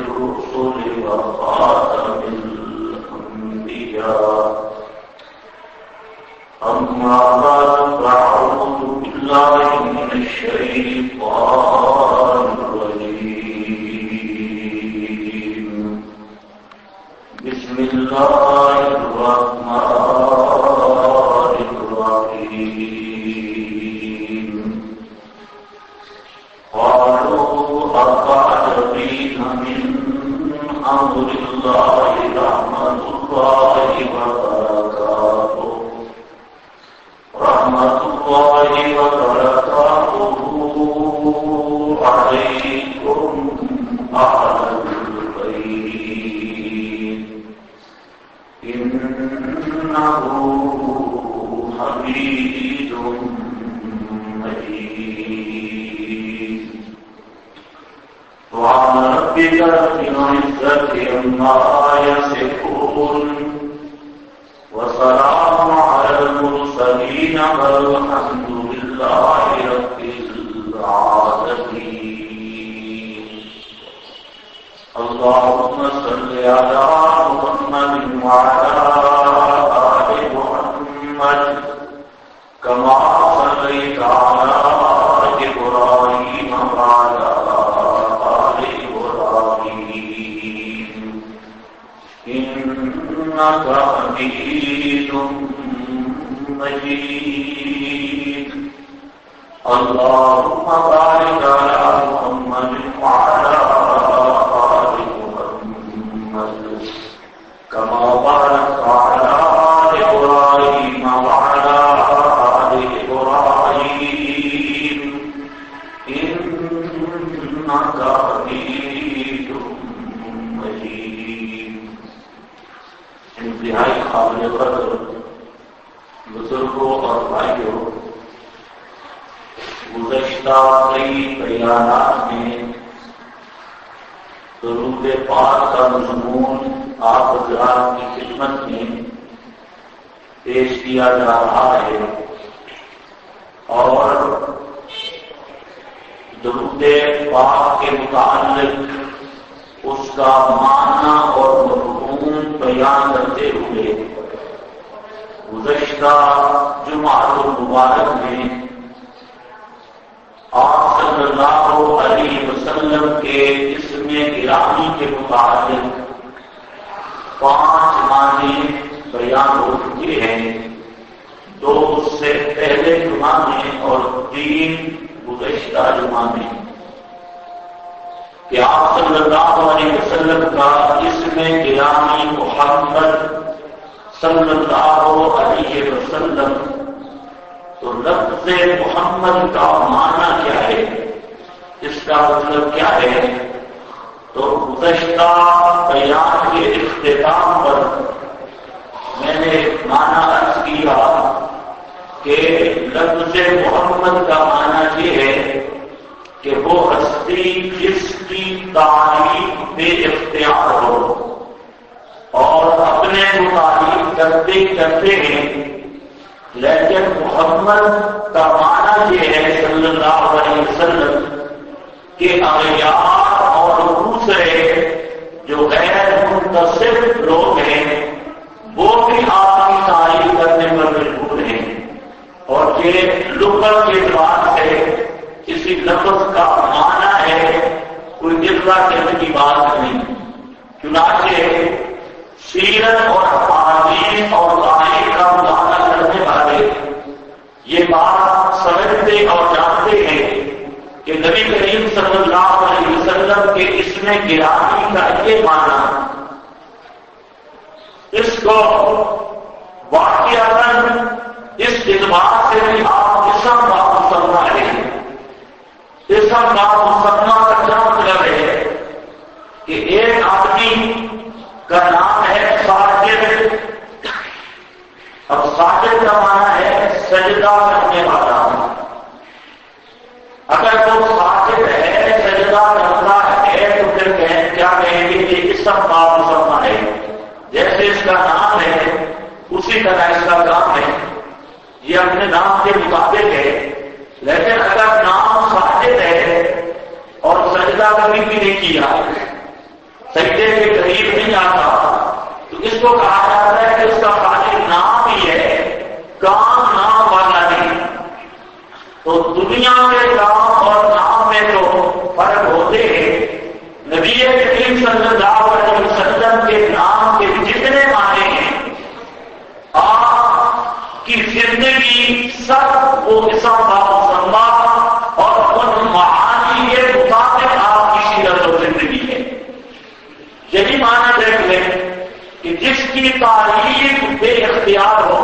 الرسل وخاتم الأنبياء أما بعد فأعوذ بالله من الشيطان الرجيم بسم الله الرحمن الرحيم قالوا أطعتبين من أمر الله رحمة الله وبركاته عليكم أهل البيت إنه حميد مجيد سبحان ربك رب العزة عما يصفون وسلام على المرسلين والحمد لله رب العالمين اللهم صل على محمد وعلى آل محمد كما صليت على إبراهيم وعلى آل إبراهيم إنك حميد مجيد اللهم بارك على محمد وعلى آل محمد كما باركت على إبراهيم وعلى آل إبراهيم إنك حميد مجيد انتہائی قابل قدر بزرگوں اور بھائیوں، گزشتہ کئی بیانات میں درود پاک کا مضمون آپ حضرات کی خدمت میں پیش کیا جا رہا ہے، اور درود پاک کے متعلق اس کا معنی اور مفہوم بیان کرتے ہوئے گزشتہ جمعہ المبارک میں آپ صلی اللہ علیہ وسلم کے اسم گرامی کے متعلق 5 معنی بیان ہو چکے ہیں، 2 اس سے پہلے جمعہ میں اور 3 گزشتہ جمعہ میں، کہ آپ صلی اللہ علیہ وسلم کا اسم گرامی محمد صلی اللہ علیہ وسلم، تو لفظ محمد کا معنی کیا ہے، اس کا مطلب کیا ہے؟ تو گزشتہ بیان کے اختتام پر میں نے معنی عرض کیا کہ لفظ محمد کا معنی یہ ہے کہ وہ ہستی جس کی تعریف بے اختیار ہو اور اپنے متعلق کرتے کرتے ہیں، لیکن محمد کا معنی یہ ہے صلی اللہ علیہ وسلم کہ اغیار اور دوسرے جو غیر منتصف لوگ ہیں وہ بھی آپ کی تعریف کرنے پر مجبور ہیں، اور یہ لغت کے اعتبار سے کسی لفظ کا معنی ہے، کوئی جذبہ کرنے کی بات نہیں، چنانچہ سیرت اور احادیث اور تاریخ کا مطالعہ کرنے والے یہ بات سمجھتے اور جانتے ہیں کہ نبی کریم صلی اللہ علیہ وسلم کے اسم گرامی کا یہ معنی اس کو واقعاً اس اعتبار سے بھی آپ اسم کا مسمہ ہے، اسم کا مسمہ کا کیا مطلب ہے کہ ایک آدمی کا نام ہے ساجد، اب ساجد کا معنی ہے سجدہ کرنے والا، اگر وہ ساجد ہے سجدہ کرتا ہے تو پھر کیا کہیں گے کہ اسم کا مسمہ ہے، جیسے اس کا نام ہے اسی طرح اس کا کام ہے، یہ اپنے نام کے مطابق ہے، لیکن اگر نام ساجد ہے اور سجدہ کبھی بھی نہیں کیا سجدے کے قریب نہیں آتا تو اس کو کہا جاتا ہے کہ اس کا خالی نام ہی ہے، کام نام والا نہیں۔ تو دنیا میں کام اور نام میں تو فرق ہوتے ہیں۔ نبی کریم صلی اللہ علیہ وسلم کے نام کے جتنے معنی ہیں، آپ کی زندگی سب وہ اسم و مسمہ اور ان معانی کے مطابق آپ کی سیرت و زندگی ہے۔ یہی معنی دیکھ لیں کہ جس کی تعریف بے اختیار ہو،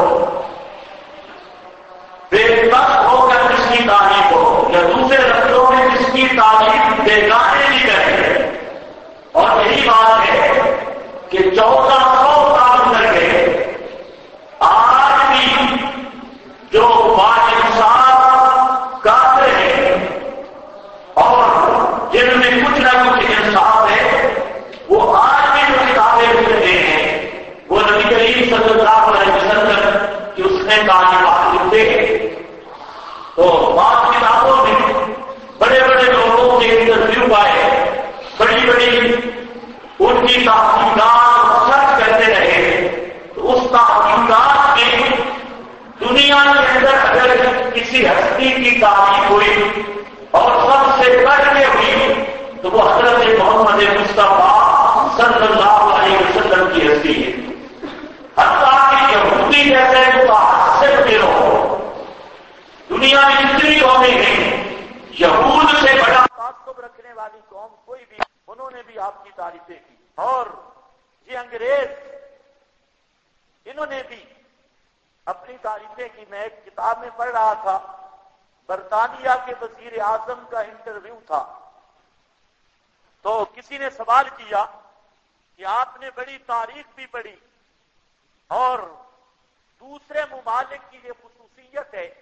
بے بس ہو کر جس کی تعریف ہو، یا دوسرے لفظوں میں جس کی تعریف بیگانے نہیں کرے، اور یہی بات ہے کہ 1400 سال گزر آج بھی جو باانصاف کافر ہیں اور جن میں کچھ نہ کچھ انصاف ہے، وہ آج بھی جو کتابیں لکھ رہے ہیں وہ نبی کریم صلی اللہ علیہ وسلم کی اس نے تعلیمات لکھتے ہیں۔ تو بعض کتابوں میں بڑے بڑے لوگوں کے انٹرویو آئے، بڑی بڑی ان کی تحقیقات سرچ کرتے رہے، تو اس تحقیقات میں دنیا کے اندر اگر کسی ہستی کی تعریف ہوئی اور سب سے بڑھ کے ہوئی تو وہ حضرت محمد مصطفیٰ صلی اللہ علیہ وسلم کی ہستی ہے۔ حتیٰ کہ یہودی جیسے متعصب گروہ دنیا میں جتنی قومیں ہیں، یہود سے بڑا تعصب رکھنے والی قوم کوئی بھی، انہوں نے بھی آپ کی تعریفیں کی۔ اور یہ انگریز، انہوں نے بھی اپنی تعریفیں کی۔ میں ایک کتاب میں پڑھ رہا تھا، برطانیہ کے وزیر اعظم کا انٹرویو تھا، تو کسی نے سوال کیا کہ آپ نے بڑی تاریخ بھی پڑھی اور دوسرے ممالک کی یہ خصوصیت ہے،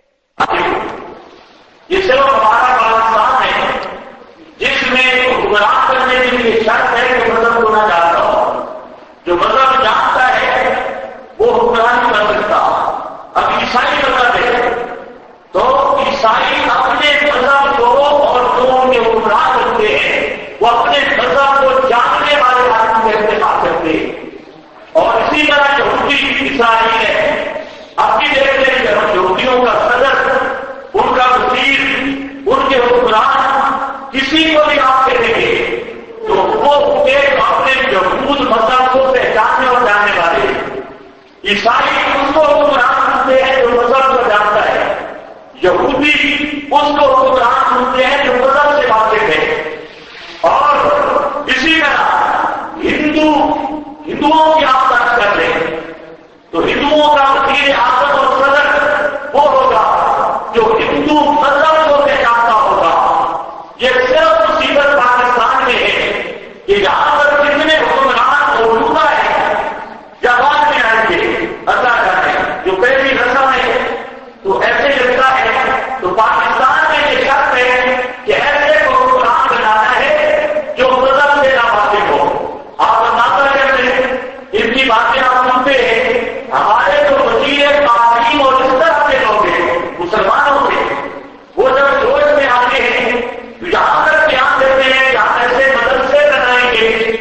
یہ صرف ہمارا پاکستان ہے جس میں حکمران کرنے کے لیے شرط ہے کہ مذہب کو نہ جانتا ہو۔ جو مذہب جانتا ہے وہ حکمران کر سکتا۔ اب عیسائی مذہب ہے تو عیسائی اپنے مذہب کو، اور جو ان کے حکمران کرتے ہیں وہ اپنے مذہب کو جاننے والے آدمی کا انتخاب کرتے ہیں۔ اور اسی طرح یہودی عیسائی ہے، اب بھی دیکھتے ہیں کہ یہودیوں کا صدر، ان کا وزیر، ان کے حکمران کسی کو بھی آپ کہیں گے تو وہ اپنے یہود مذہب کو پہچاننے اور جاننے والے۔ عیسائی اس کو حکمران سنتے ہیں جو مذہب کو جانتا ہے، یہودی اس کو حکمران سنتے ہیں جو مذہب سے واقف ہے۔ اور اسی طرح ہندوؤں کی آپ بات کر رہے ہیں تو ہندوؤں کا وزیر اعظم اور صدر وہ ہوگا جو ہندو مذہب کو پہچانتا ہوگا۔ یہ صرف مصیبت پاکستان میں ہے کہ یہاں پر کتنے حکمران موجودہ ہیں یا بعد میں آئیں گے اللہ جانے، جو پہلی رسم ہے تو ایسے لگتا ہے۔ تو پاکستان میں یہ شرط ہے کہ ایسے کو حکمران بنانا ہے جو مذہب سے ناواقف ہو۔ آپ اندازہ کرتے ہیں، ان کی باتیں آپ سنتے ہیں، ہمارے جو وزیر تعلیم اور اس طرح کے لوگ ہیں مسلمانوں کے، وہ جب جوش میں آتے ہیں تو یہاں تک دھیان دیتے ہیں کہ ہم ایسے مدرسے بنائیں گے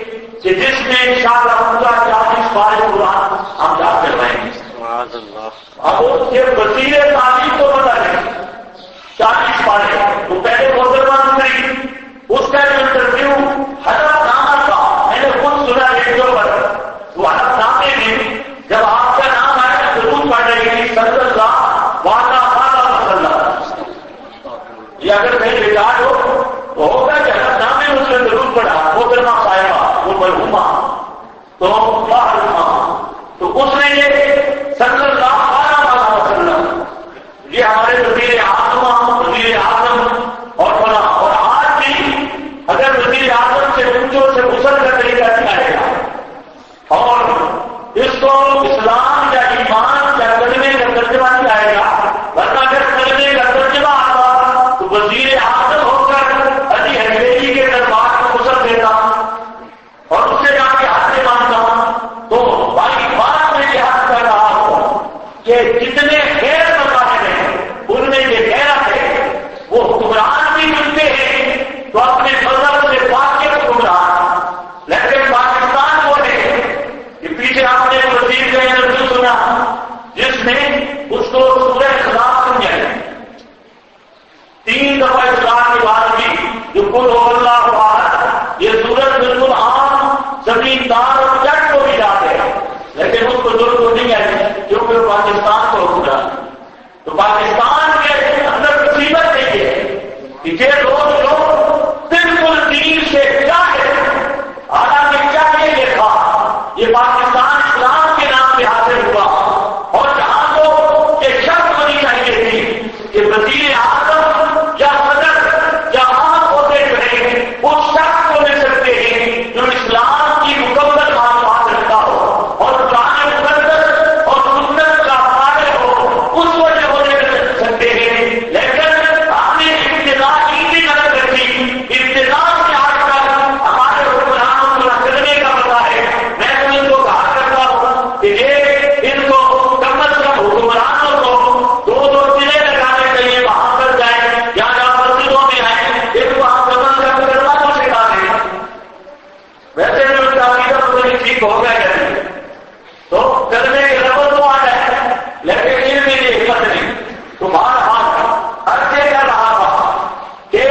اللہ احد، یہ سورج بالکل عام زمیندار اور جٹ کو بھی یاد ہے، لیکن اس کو ضرورت کو نہیں ہے کیونکہ وہ پاکستان کو پورا، تو پاکستان کے اندر مصیبت نہیں ہے کہ یہ لوگ بالکل دین سے کیا ہے، حالانکہ کیا یہ تھا، یہ پاکستان اسلام کے نام پہ حاصل ہوا، اور جہاں تو یہ شرط ہونی چاہیے تھی کہ وزیر اعظم یا صدر یا عام عہدے جو ہیں اس شخص کو مل سکتے ہیں جو اسلام کی مکمل معلومات رکھتا ہو اور قرآن مقدس اور سنت کا قائل ہو، اس وجہ ہونے مل سکتے ہیں، لیکن ہم نے ابتدا کی غلط رکھی، ابتدا سے آج تک ہمارے حکمرانوں کو کرنے کا پتا ہے، میں تو ان کو کہا کرتا ہوں کہ ان کو کم از کم حکمرانوں کو دو ضلع لگانے چاہیے، وہاں پر جائیں یا جہاں مسجدوں میں آئیں، ان کو ہم کم از کم کرنا کو سکھا دیں، ویسے بھی ان کا عقیدہ تو نہیں ٹھیک ہو گیا ہے تو کرنے کے ربط تو آ جائے، لیکن ان میں یہ حکمت نہیں، تو بہرحال عرضے کر رہا تھا کہ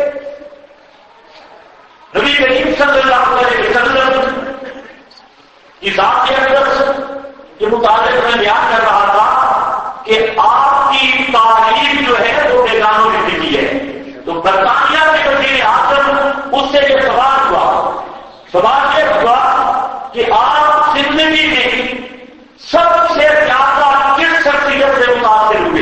نبی کریم صلی اللہ علیہ وسلم کی ذات اقدس کے متعلق میں بیان کر رہا تھا کہ آپ کی تعریف جو ہے وہ بیگانوں نے لکھی ہے، تو برطانیہ کے وزیر اعظم اس سے یہ سوال یہ ہوا کہ آپ زندگی میں سب سے زیادہ کس شخصیت سے متاثر ہوئے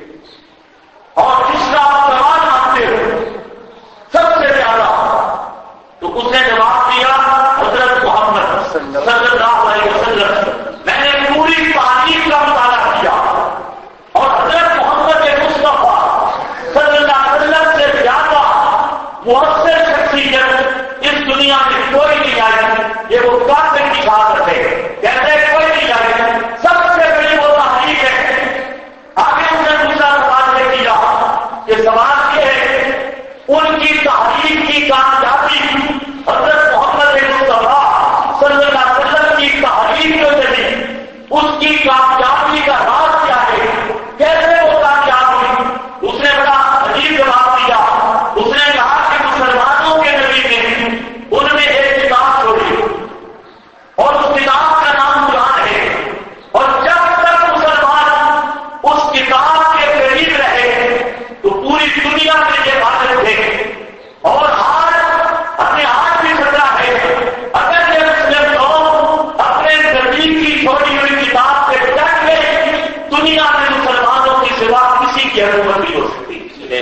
اور جس کا آپ سوال مانتے ہو سب سے زیادہ، تو اس نے جواب دیا حضرت محمد صلی اللہ علیہ وسلم، میں نے پوری تعریف کا مطالعہ کیا اور حضرت محمد مصطفیٰ صلی اللہ علیہ وسلم سے زیادہ مؤثر شخصیت اس دنیا میں کوئی نہیں آئی، یہ وہ کافر کی شہادت ہے، کہتے ہیں کوئی نہیں آئی، سب سے بڑی وہ تحریک ہے۔ آگے اس نے دوسرا سوال یہ کیا کہ سوال یہ ہے ان کی تحریک کی کامیابی، حضرت محمد مصطفیٰ صلی اللہ علیہ وسلم کی تحریک جو چلی اس کی کامیابی کا راز کیا ہے، کیسے وہ کامیاب ہوئی؟ اس نے بڑا عجیب جواب دیا، اس نے کہا کہ مسلمانوں کے نبی نے ان میں ایک کتاب چھوڑی اور اس کتاب کا نام قرآن ہے، اور جب تک مسلمان اس کتاب کے قریب رہے تو پوری دنیا میں یہ باتیں تھے، اور آج اپنے ہاتھ بھی خطرہ ہے اگر یہ مسلم لوگ اپنے نبی کی چھوڑی ہوئی کتاب سے ڈٹ گئے، دنیا میں مسلمانوں کی سوا کسی کی حکومت نہیں ہو سکتی۔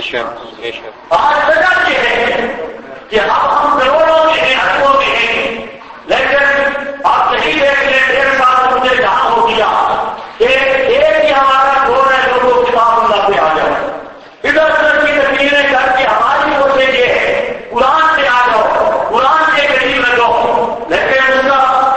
آج وجہ یہ ہے کہ ہم کروڑوں میں ہیں، اربوں میں ہیں، لیکن آپ نہیں دیکھ لیں 1.5 سال مجھے جہاں ہو گیا کہ ایک ہی ہمارا گور ہے لوگوں کتاب اللہ پہ آ جائے، ادھر ادھر کی تقریریں کر کے ہماری کوشش یہ ہے قرآن سے آ جاؤ، قرآن کے قریب رہو، لیکن اس کا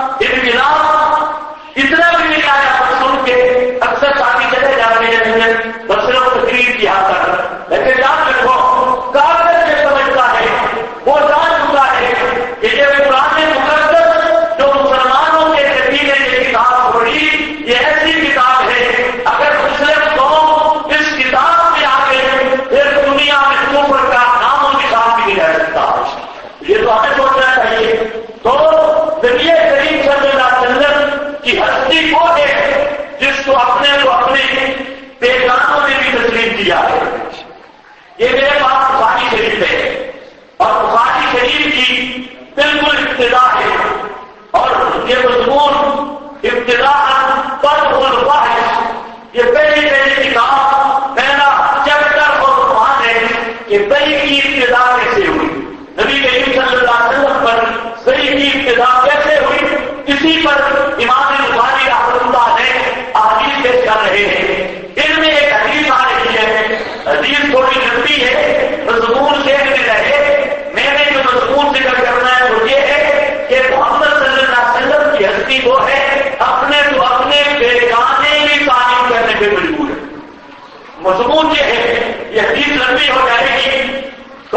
انقلاب اتنا بھی نہیں آیا سن کے اکثر ساتھی چلے جاتے ہیں بس صرف تقریر کی حد تک، لیکن یاد رکھو کافر سے سمجھتا ہے، وہ جان چکا ہے کہ یہ قرآن مقدس جو مسلمانوں کے نبی نے یہ کتاب چھوڑی یہ ایسی کتاب ہے اگر مسلم قوم اس کتاب میں آ گئے پھر دنیا میں کفر کا نام و نشان بھی نہیں رہ سکتا، یہ تو ہمیں سوچنا چاہیے۔ تو نبی کریم صلی اللہ علیہ وسلم کی ہستی وہ ہے جس کو اپنے پیغاموں نے بھی تسلیم کیا ہے۔ یہ میرے پاس بخاری شریف ہے اور بخاری شریف کی بالکل ابتدا ہے اور یہ مضمون ابتدا پر الواحد، یہ پہلی کتاب پہلا چیپٹر اور عنوان ہے کہ صحیح کی ابتدا کیسے ہوئی، نبی کریم صلی اللہ علیہ وسلم پر صحیح کی ابتدا کیسے ہوئی، اسی پر امام بخاری رحمۃ اللہ نے احادیث پیش کر رہے ہیں۔ ان میں ایک حدیث آ رہی ہے، حدیث تھوڑی لمبی ہے، مضمون شیخ میں رہے، میں نے جو مضمون ذکر کرنا ہے وہ یہ ہے کہ محمد صلی اللہ علیہ وسلم کی ہستی وہ ہے اپنے تو اپنے بیگانے بھی تعلیم کرنے پہ مجبور ہے۔ مضمون یہ ہے، یہ حدیث لمبی ہو جائے گی تو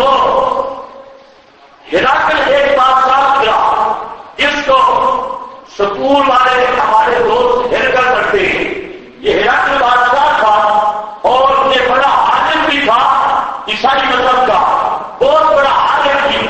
ہرقل ایک بادشاہ تھا جس کو سکول والے ہمارے دوست ہرقل کرتے ہیں، یہ ہرقل بادشاہ تھا اور یہ بڑا عالم بھی تھا عیسائی مذہب کا، بہت بڑا عالم بھی،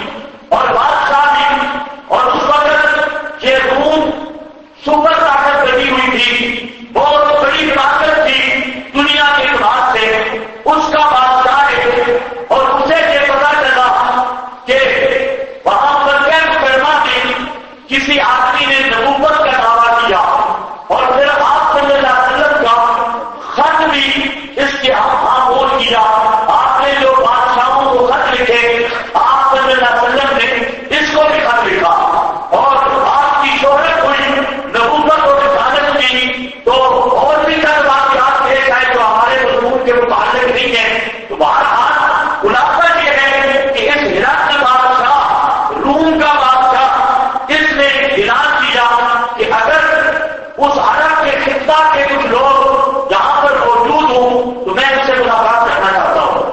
روم کا بادشاہ اس نے اعلان کیا کہ اگر اس عرب کے خطہ کے کچھ لوگ جہاں پر موجود ہوں تو میں ان سے ملاقات کرنا چاہتا ہوں.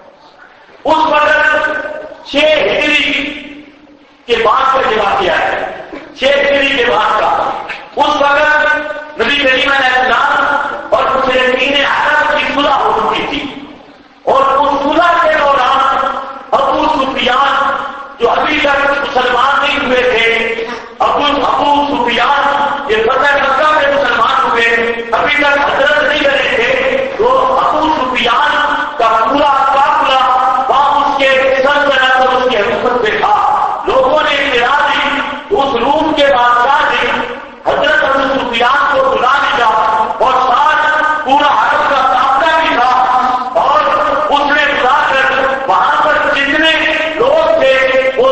اس وقت 6 ہجری کے بعد کا یہ واقعہ ہے. 6 ہجری کے بعد کا اس وقت نبی کریم علیہ السلام اور مشرکین عرب کی صلح ہو چکی تھی. اور اس صلح کے دوران ابو سفیان جو ابھی تک مسلمان نہیں ہوئے تھے، ابو سفیان یہ فتح مکہ میں مسلمان ہوئے، ابھی تک حضرت نہیں بنے تھے، تو ابو سفیان کا پورا قافلہ وہاں اس کے سلطنت اور اس کے حکومت میں تھا. لوگوں نے اطلاع دی، اس روم کے بادشاہ نے حضرت ابو سفیان کو بلا لیا اور ساتھ پورا عرب کا قافلہ بھی تھا، اور اس نے بلا کر وہاں پر جتنے لوگ تھے وہ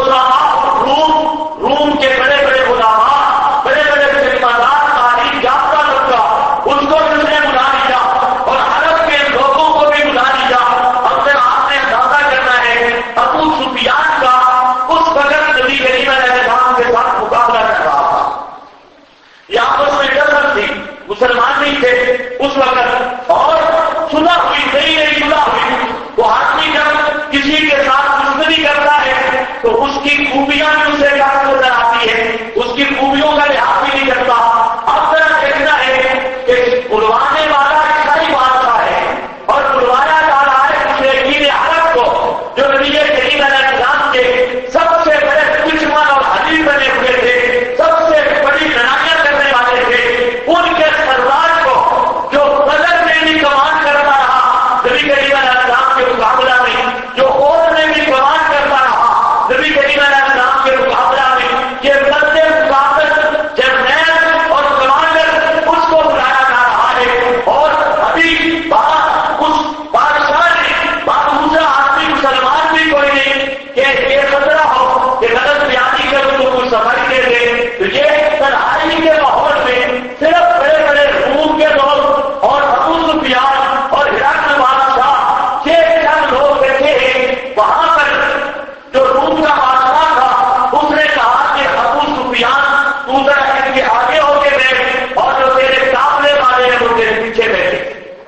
روم کے بڑے بڑے علماء، بڑے بڑے ذمہ دار، تعلیم یافتہ لوگ ان کو اس نے بلا لیا اور عرب کے لوگوں کو بھی بلا لیا. اب پھر آپ نے اندازہ کرنا ہے ابو سفیان کا اس وقت نبی کریم علیہ السلام کے ساتھ مقابلہ کر رہا تھا. یہ آپس میں ڈر تھی، مسلمان نہیں تھے اس وقت، اور صلح ہوئی، نئی صلح ہوئی. تو آدمی جب کسی کے ساتھ دشمنی کرتا ہے تو اس کی خوبیاں بھی اسے کافی نظر آتی ہے، اس کی خوبیوں کا لحاظ بھی نہیں کرتا. اب طرح دیکھنا ہے کہ بلوانے والا عیسائی بادشاہ ہے اور بلوایا جا رہا ہے مشرکین عرب کو جو نبی کریم علیہ السلام کے سب سے بڑے دشمن اور حریف بنے ہوئے تھے، سب سے بڑی لڑائیاں کرنے والے تھے. ان کے سردار کو جو بدر میں بھی کمان کرتا رہا نبی کریم علیہ السلام کے مقابلہ میں، جو عہد میں بھی کمان کرتا رہا نبی کریم علیہ السلام کے مقابلہ میں، یہ بدے مقابل جرنیل اور کمانڈر اس کو بلایا جا رہا ہے. اور ابھی اس بادشاہ نے دوسرا آدمی مسلمان بھی کوئی نہیں کہ یہ خطرہ ہو کہ غلط بیانی کر تو کچھ سفر دے دے. تو یہ تنہائی کے ماحول میں صرف بڑے بڑے روم کے لوگ اور ابو سفیان اور ہرقل بادشاہ 6 چند لوگ بیٹھے ہیں. وہاں پر جو روم کا بادشاہ تھا اس نے کہا کہ ابو سفیان تو ذرا ان کے آگے ہو کے بیٹھ اور جو تیرے قافلے والے ہیں وہ تیرے پیچھے بیٹھے.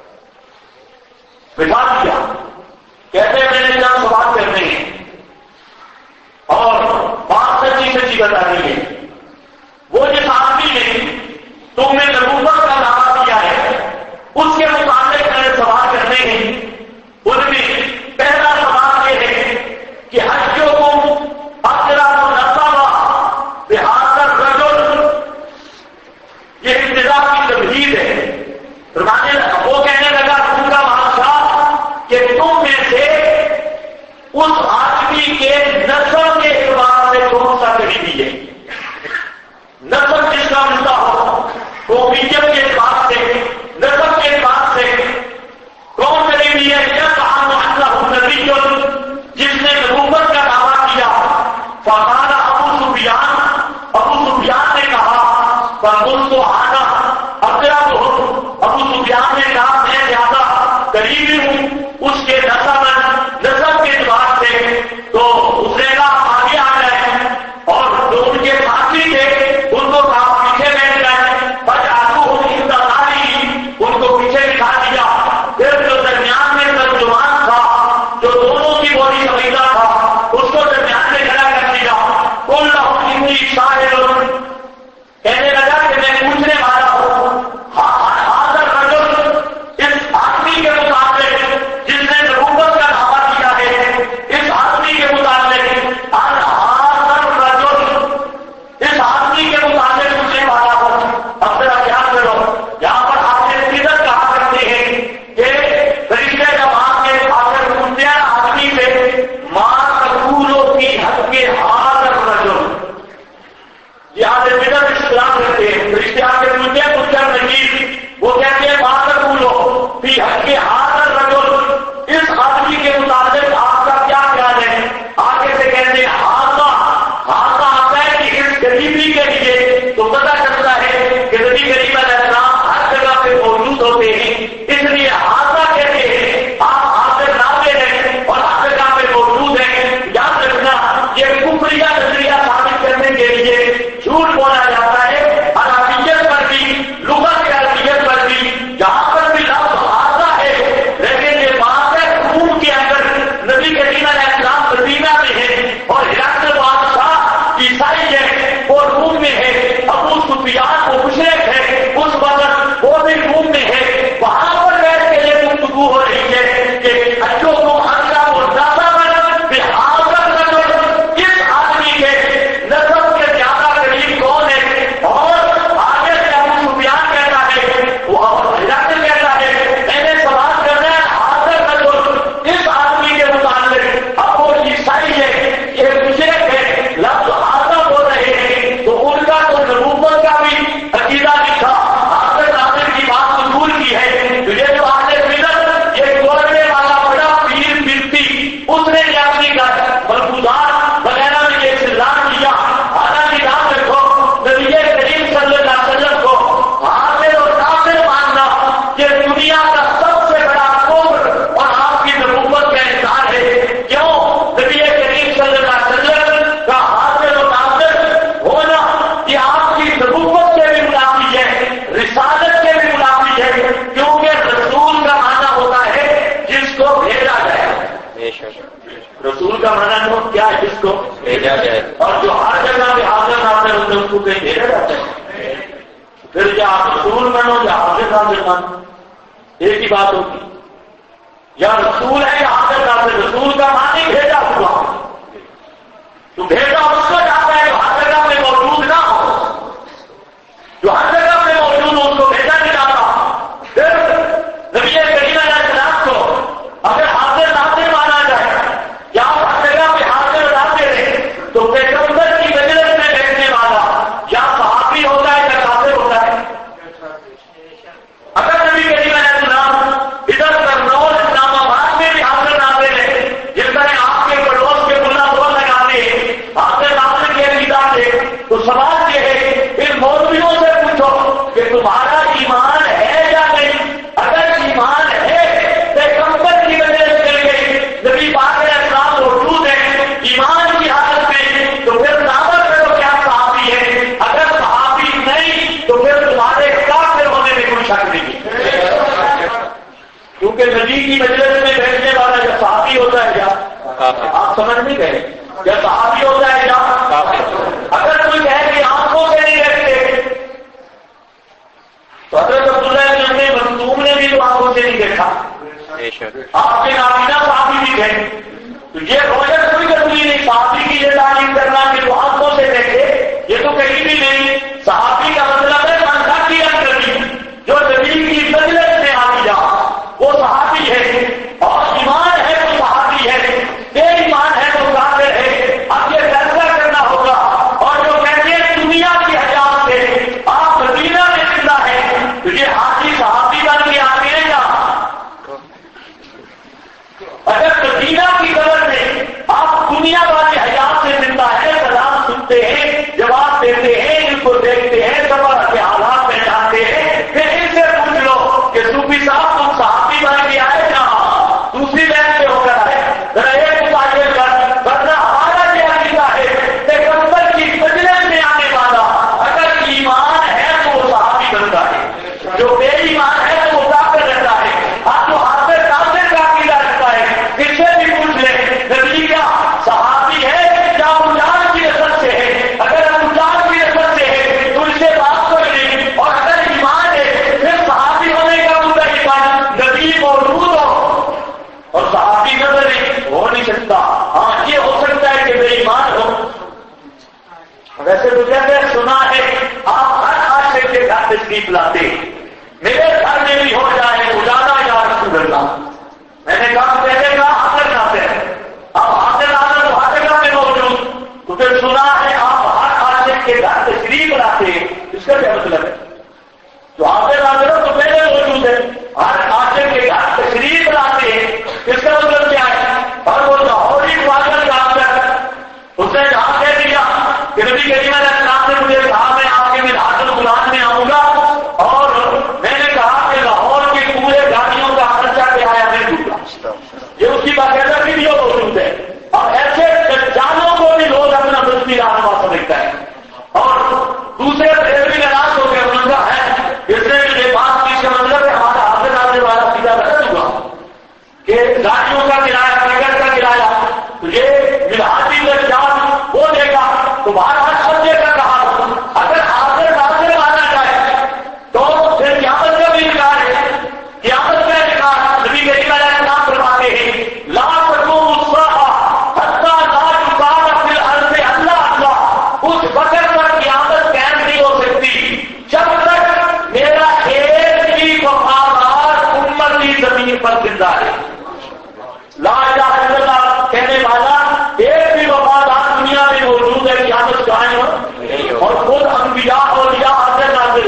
بٹھا دیا. کہتے ہیں میں نے کیا سوال کرنے ہیں اور بات سچی سچی بتانی ہے. وہ جس آدمی نے تم نے نبوت کا دعویٰ کیا ہے اس کے متعلق میں سوال کرنے ہیں. ان میں پہلا سوال یہ ہے کہ حجکم اقرب نسبا بہذا الرجل، یہ ابتدا کی تمہید ہے. وہ کہنے لگا روم کا بادشاہ کہ تم میں سے اس آدمی کے نسل کے اعتبار سے کون سا قریبی ہے. نسل جس کا ملتا ہو قومیت کے اعتبار سے، نسل کے اعتبار سے کون قریبی ہے. یہ کہا محمد نبی جس نے نبوت کا دعویٰ کیا. فقال ابو سفیان نے کہا فقلت انا اقرب. ابو سفیان نے کہا میں زیادہ قریبی ہوں اس کے نسب کے اعتبار سے. تو اس نے کہا آگے آ جائے اور جو ان کے ساتھی تھے ان کو کہا پیچھے بیٹھ جائے. بس آگو انتظاری ان کو پیچھے بٹھا دیا. پھر جو درمیان میں ترجمان تھا جو دونوں کی بولی سمجھتا تھا اس کو درمیان میں کھڑا کر دیا. کل اتنی شاہد کہنے لگا کہ میں پوچھنے والا ہوں اس آدمی کے مطابق جس نے نبوت کا دعویٰ کیا ہے، اس آدمی کے مطابق اس آدمی کے مطابق پوچھنے والا ہوں. اب ذرا خیال کرو یہاں پر آپ نے سیدت کہا کرتے ہیں کہ فرشتے جب آپ کے آ کر پوچھتے ہیں آدمی سے ماں تقولو کی حق کے حاضر رجل، یہاں سے بدت اختلاف کرتے ہیں. فرشتے آ کے پوچھتے ہیں پوچھا نجیب، وہ کہتے ہیں ماں تقولو فی حق کے حاضر رجل، اس آدمی کے مطابق آپ کا کیا خیال ہے. آگے سے کہتے ہیں ہاضا آتا ہے کہ اس غریبی کے لیے تو پتہ چلتا ہے کہ نبی کریم علیہ السلام ہر جگہ پہ موجود ہوتے ہیں، اس لیے ہاضا کہتے ہیں آپ حاضر ناظر ہیں اور ہر جگہ پہ موجود ہیں. یاد رکھنا یہ کفریہ نظریہ بھیجا جائے، اور جو ہر جگہ پہ حاضر ناظر ہوتے ہیں ان کو کہیں بھیجا جاتا ہے؟ پھر یا رسول بنو یا حاضر ناظر بنو، ایک ہی بات ہوگی، یا رسول ہے یا حاضر ناظر۔ رسول کا معنی بھیجا ہوا، تو بھیجا اس کو جاتا ہے جو ہر جگہ میں موجود نہ ہو، جو ہر جگہ میں موجود ہو اس کو بھیجا نہیں جاتا۔ پھر نبی کریم علیہ السلام کو اگر حاضر ناظر مانا جائے یا ہر جگہ پہ حاضر ناظر ہے تو پیغمبر کی مجلس میں بیٹھنے والا یا صحابی ہوتا ہے یا کافر ہوتا ہے؟ اگر نبی کریم علیہ السلام ادھر کرنول اسلام آباد میں بھی حاضر ناظر ہے، جس طرح آپ کے پڑوس کے ملا دو لگاتے ہیں حاضر ناظر کے انداز ہے، تو سوال یہ ہے ان مولویوں سے پوچھو کہ تمہارا ایمان ہے یا نہیں؟ اگر ایمان ہے پیغمبر کی وجہ سے گئی، نبی پاک علیہ السلام موجود ہے ایمان کی حالت میں، تو پھر دعوت کرو کیا صحابی ہے؟ اگر صحابی نہیں تو پھر تمہارے کافر ہونے میں کوئی شک نہیں، کیونکہ نبی کی مجلس میں بیٹھنے والا یا صحابی ہوتا ہے یا آپ سمجھ نہیں گئے، یا صحابی ہوتا ہے یا اگر کوئی کہے کہ آنکھوں سے نہیں دیکھتے تو حضرت عبداللہ بن عمر مخزوم نے بھی تو آنکھوں سے نہیں دیکھا، آپ کے نابینا صحابی بھی تھے، تو یہ روشن کوئی ضروری نہیں صحابی کی یہ تعلیم کرنا کہ وہ آنکھوں سے دیکھے، یہ تو کہیں بھی نہیں۔ صحابی کا مطلب ہے منصبی نبی، جو نبی کی مجلس میں آ گیا وہ صحابی ہے، اور ایمان ہے تو صحابی ہے، بے ایمان ہے تو کافر ہے۔ اب یہ فیصلہ کرنا ہوگا، اور جو کہتے ہیں دنیا کی حیات سے آپ مدینہ میں زندہ ہے تو یہ حاجی صحابی بن کے آ گئے یا اگر مدینہ کی قبر میں آپ دنیا والی حیات سے زندہ ہے، سلام سنتے ہیں، جواب دیتے ہیں، ان کو دیکھتے ہیں، قبر کے حالات میں جاتے ہیں، پھر ان سے پوچھ لو کہ صوفی صاحب تم صحابی بن کے آئے کہاں؟ دوسری لائن پہ ہو کر آئے، ذرا ایک متاثر کر، ورنہ ہمارا یہ عقیدہ ہے پیغمبر کی مجلس میں آنے والا اگر ایمان ہے تو وہ صحابی بنتا ہے، جو بے ایمان ہے تو وہ کافر رہتا ہے۔ آپ جو حاضر ناظر کا عقیدہ رکھتا ہے کس سے بھی پوچھ لیں نبی کیا صحابی ہے یا مجاہد کی نسل سے ہے؟ اگر مجاہد کی نسل سے ہے تو اس سے بات کوئی نہیں، اور اگر ایمان ہے پھر صحابی ہونے کا پورا ایمان نبی موجود ہو اور صحابی نظر ہو نہیں سکتا۔ ہاں یہ ہو سکتا ہے کہ بے ایمان ہو۔ ویسے تو کہتے ہیں سنا ہے آپ ہر عاشق کے گھر تشریف لاتے، میرے گھر میں بھی ہو جائے اجالا یا رسول اللہ۔ میں نے کہا پہلے کہا حاضر ناظر، اب حاضر ناظر تو ہر جگہ میں موجود، تو پھر سنا ہے آپ ہر عاشق کے گھر تشریف لاتے، اس کا کیا مطلب ہے؟ جو حاضر ناظر ہو تو پہلے موجود ہے، ہر عاشق کے گھر تشریف لاتے ہیں، اس کا مطلب کیا ہے؟ اور وہ لاہوری واضح کام کر اس نے جہاں کہہ دیا کہ نبی کریم علیہ السلام نے مجھے کہا میں آپ کے ملحاد القرآن میں آؤں گا، اور میں نے کہا کہ لاہور کی پورے گاڑیوں کا خرچہ کرایہ میں دوں گا، یہ اس کی باقاعدہ ویڈیو موجود ہے۔ اور ایسے جانوں کو بھی لوگ اپنا ملتی رہنما سمجھتا ہے، اور دوسرے پھر بھی ناراض ہو کے منظر ہے، اس نے یہ بات کی، اس کا مطلب ہے ہمارا حاضر ناظر والا سیدھا غلط ہوا کہ گاڑیوں کا کرایہ، ٹریکٹر کا کرایہ تو یہ ملحادی درجات وہ دے گا، تو بہرحال سمجھے کا کہا۔ اگر حاضر ناظر مانا جائے تو پھر قیامت کا بھی انکار ہے، قیامت کا انکار نبی کریم علیہ السلام فرماتے ہیں لا تقوم الساعہ حتی لا یقال فی الارض اللہ اللہ، اس وقت پر قیامت قائم نہیں ہو سکتی جب تک میرا ایک بھی وفادار امتی زمین پر زندہ ہے۔ لا الہ الا اللہ کہنے والا ایک بھی وفادار دنیا میں موجود ہے، قیامت قائم ہو، اور خود انبیاء اولیاء حاضر ناظر،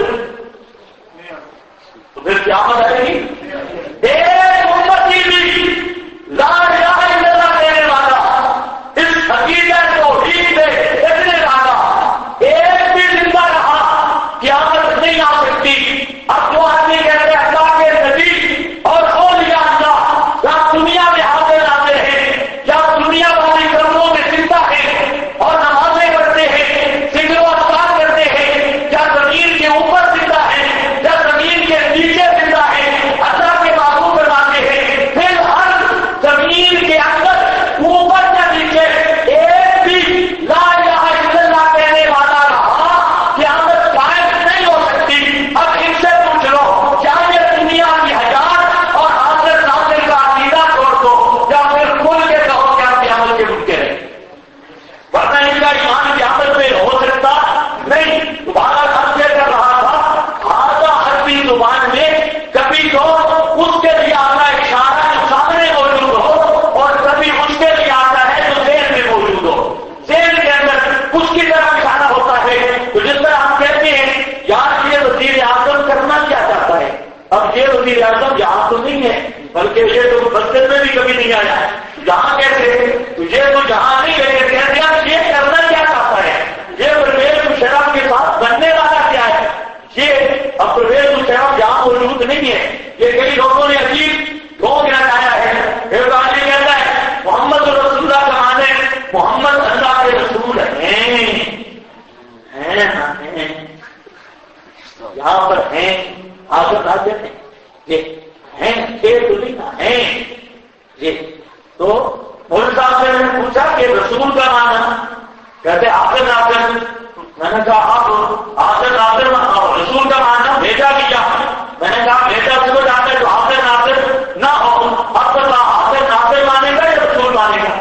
تو پھر قیامت آئے گی۔ ایک امتی بھی لا الہ الا اللہ کہنے والا، اس حقیقت توحید میں اتنے والا ایک بھی زندہ رہا، قیامت نہیں آ سکتی۔ اب جو آدمی کہتے ہیں اللہ کے نبی اور اولیاء اللہ یا دنیا میں حاضر ناظر ہیں یا دنیا والی قبروں میں زندہ ہیں اور نمازیں پڑھتے ہیں، ذکر و اذکار وزیر اعظم یہاں تو نہیں ہے، بلکہ یہ تو مسجد میں بھی کبھی نہیں آیا ہے، یہاں کیسے؟ تجھے تو جہاں نہیں لے کے کہہ دیا یہ کرنا کیا چاہتا ہے، یہ پرویز مشرف کے ساتھ بننے والا کیا ہے؟ یہ اب پرویز مشرف یہاں موجود نہیں ہے، یہ کئی لوگوں نے عجیب لوگ لگایا ہے۔ پھر آج کہتا ہے محمد رسول اللہ کا مانے محمد اللہ کے رسول ہیں، یہاں پر ہیں آگے آ جاتے ہیں یہ ہیں تو نہیں نا ہیں یہ۔ تو مول صاحب سے میں نے پوچھا کہ رسول کا مانا، کہتے آخر ناظر، میں نے کہا آپ آخر ناظر رسول کا مانا بھیجا گیا، میں نے کہا بھیجا اس کو جاتا ہے تو آخر ناظر نہ ہو، اب بتا آخر ناظر مانے گا یا رسول مانے گا؟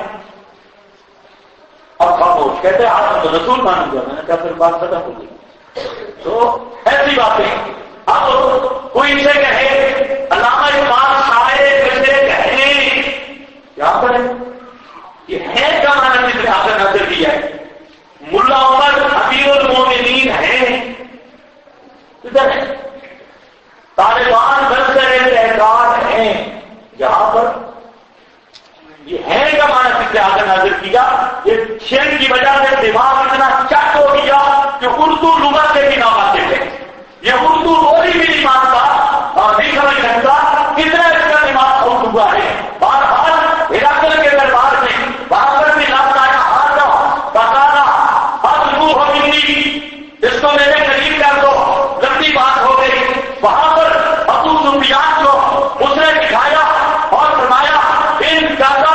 اب خاموش، کہتے آپ تو رسول مانوں گا، میں نے کہا پھر بات ختم ہوگی۔ تو ایسی باتیں اب کوئی سے کہے علامہ اقبال شاعر کیسے کہنے یہاں پر یہ ہے کا مانا جس نے آخر نظر کیا ہے، ملا عمر امیر المومنین ہیں ادھر ہے، طالبان برسر تحقیقات ہیں یہاں پر، یہ ہے کا مانا جس نے آخر نظر کیا۔ یہ شیر کی وجہ سے دماغ اتنا چٹ ہو گیا کہ اردو لغت سے بھی نہ واقف ہے، یہ اردو بولی بھی نہیں مانتا اور نہیں سمجھ سکتا، کتنا اس کا دماغ کھوٹ ہوا ہے۔ بہرحال ہراکل کے دربار میں بہادر نے لایا ہاتھا بتانا اب لو ہوگی، اس کو میرے قریب کر دو، لمبی بات ہو گئی۔ وہاں پر ابو سفیان کو اس نے دکھایا اور فرمایا ان دادا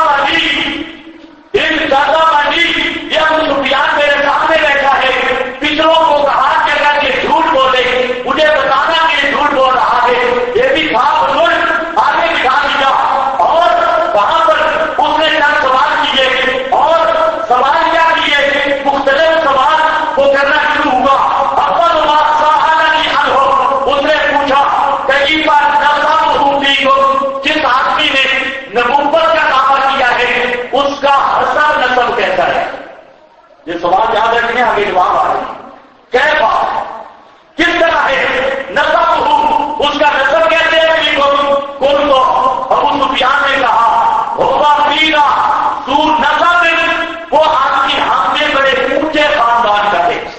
بانی یہ ابو سفیان میرے سامنے بیٹھا ہے، پچھلوں کو کہا کہ اگر یہ جھوٹ بولے مجھے بتانا کہ یہ جھوٹ بول رہا ہے، یہ بھی خواب بزرگ آگے دکھا دیا۔ اور وہاں پر اس نے چند سوال کیے اور سوال کیا کیے، مختلف سوال وہ کرنا شروع ہوا۔ اول ما سألنی عنہ، اس نے پوچھا کئی بار نبوتی کو، جس آدمی نے نبوت کا دعویٰ کیا ہے اس کا اصل نسب کیسا ہے؟ یہ سوال یاد رکھنے آگے جواب آ رہے ہیں، کیسا کس طرح ہے نسب ہوں، اس کا نسب کیسے ہے؟ کون تو ابو سفیان نے کہا ہوگا پیرا سور نسب، وہ آدمی ہم نے بڑے اونچے خاندان کا ہے،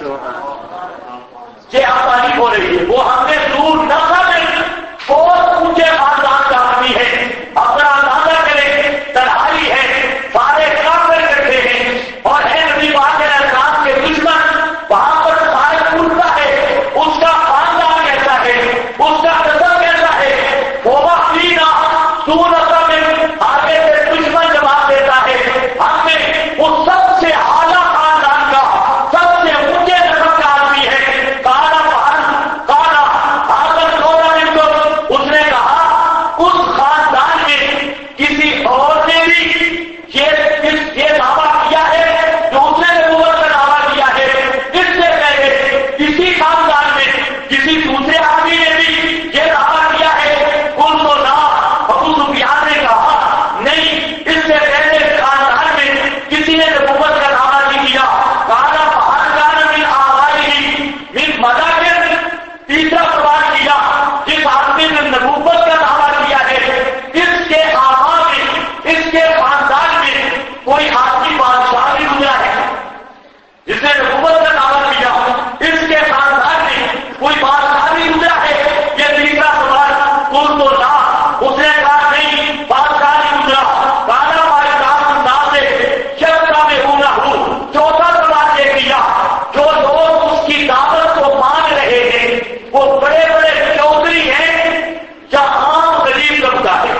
یہ آپ تعریف ہو رہی ہے، وہ ہم نے سور نسب بہت اونچے خاندان کا آدمی ہے، اپنا اندازہ کریں تنہائی ہے، سارے کافر کرتے ہیں اور ہے نبی پاک علیہ السلام کے دشمن، وہاں پر سارے ملک کا ہے، اس کا خاندان کیسا ہے، اس کا نسب کیسا ہے؟ ہوگا پینا تو نسب آگے سے دشمن جواب دیتا ہے ہم نے وہ سب سے اعلیٰ خاندان کا سب سے اونچے نسب کا آدمی ہے، کالا کالا آگر کو اس نے کہا اس خاندان میں کسی اور نے بھی یہ دعویٰ کیا ہے جو اس نے نبوت کا دعویٰ کیا ہے، اس سے پہلے کسی خاندان میں کسی دوسرے آدمی نے بھی یہ دعویٰ کیا ہے؟ کل تو نہ، ابو سفیان نے کہا نہیں، اس سے پہلے خاندان میں کسی نے نبوت کا دعویٰ نہیں کیا۔ کالا بہار من آبائی من مذاکر، تیسرا سوال کیا جس آدمی نے نبوت کا دعویٰ کیا ہے اس کے آبا میں اس کے خاندان میں کوئی آدمی بادشاہ بھی گزرا ہے؟ جس نے نبوت کا دعویٰ کیا اس کے خاندان میں کوئی بادشاہ بھی گزرا ہے؟ یہ تیسرا سوال کل تو نہ، اس نے کہا نہیں بادشاہ نہیں گزرا۔ کالا بادشاہ نام سے شرطا میں ہونا ہوں۔ چوتھا سوال یہ کیا جو لوگ اس کی دعوت کو مان رہے ہیں وہ بڑے بڑے چودھری ہیں یا عام غریب طبقہ ہے؟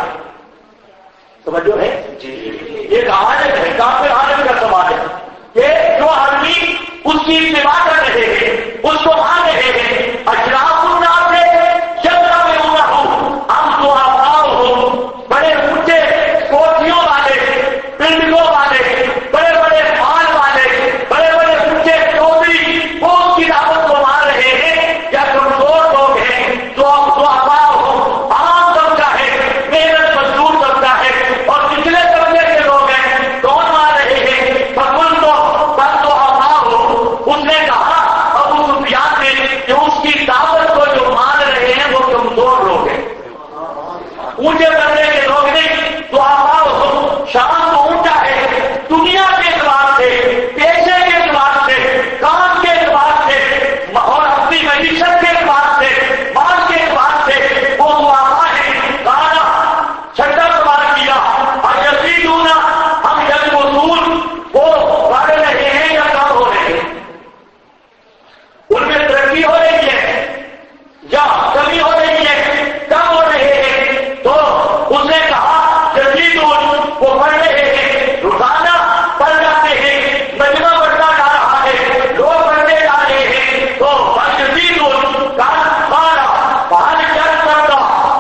توجہ ہے جی، یہ عالم ہے، کافر عالم کا سوال ہے کہ جو آدمی اس کی اتباع کر رہے ہیں اس کو مان رہے ہیں، اشراف الناس سے شرطا میں ہونا ہوں، ہم تو آباؤ ہو، بڑے اونچے کوٹھیوں والے، بلڈنگوں والے، بڑے بڑے مال والے، بڑے بڑے اونچے چودھری، وہ اس کی دعوت کو مان رہے ہیں یا کمزور لوگ ہیں جو آباؤ ہو، عام طبقہ ہے، محنت مزدور طبقہ ہے اور پچھلے طبقے کے لوگ ہیں، کون مان رہے ہیں؟ بس تو آباؤ ہو۔ اس نے کہا ابو سفیان نے اونچے درجے کے لوگ نہیں، تو آپ شان تو اونچا ہے دنیا کے اعتبار سے، پیشے کے اعتبار سے، کام کے اعتبار سے اور اپنی معیشت کے اعتبار سے، مال کے اعتبار سے وہ دعا ہے کانا چھٹا سوال کیا اور یزیدونا ہم جب وصول وہ بڑھ رہے ہیں یا کم ہو رہے ہیں، ان میں ترقی ہو رہی ہے یا کمی ہو رہی ہے، کم ہو رہے ہیں، تو اس نے کہا یزیدون وہ بڑھ رہے ہیں، روزانہ بڑھ جاتے ہیں، مجمع بڑھتا جا رہا ہے، لوگ بڑھتے جا رہے ہیں، تو یزیدون باہر جگ کرتا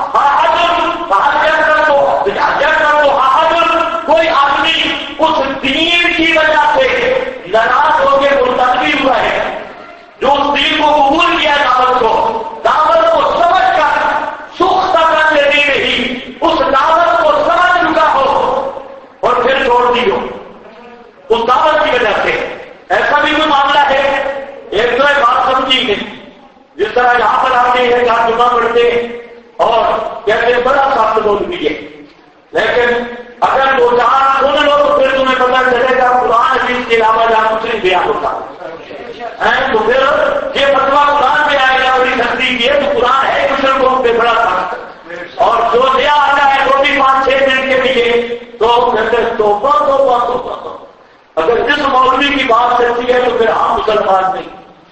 کوئی آدمی اس دین کی وجہ سے ناراض ہو کے مرتد ہوا ہے، جو اس دین کو قبول کیا دعوت کو سمجھ کر سکھ طاقت سے دی رہی، اس دعوت کو سمجھ چکا ہو اور پھر چھوڑ دی ہو اس دعوت کی وجہ سے، ایسا بھی کوئی معاملہ ہے؟ ایک تو بات سمجھی نہیں، جس طرح یہاں پر آتے ہیں جہاں جمعہ پڑھتے اور کہتے ہیں بڑا سخت لوگ بھی ہے، لیکن اگر دو چار سن لو تو پھر تمہیں پتہ چلے گا قرآن حدیث کے علاوہ جہاں کچھ نہیں بیان ہوتا ہے، تو پھر یہ فتویٰ قرآن پہ آئے گا بڑی سختی کی ہے، تو قرآن ہے بزرگوں پہ بڑا سخت، اور جو نیا آتا ہے وہ بھی 5-6 دن کے لیے تو کہتے توبہ اگر جس مولوی کی بات سچی ہے تو پھر ہم مسلمان نہیں،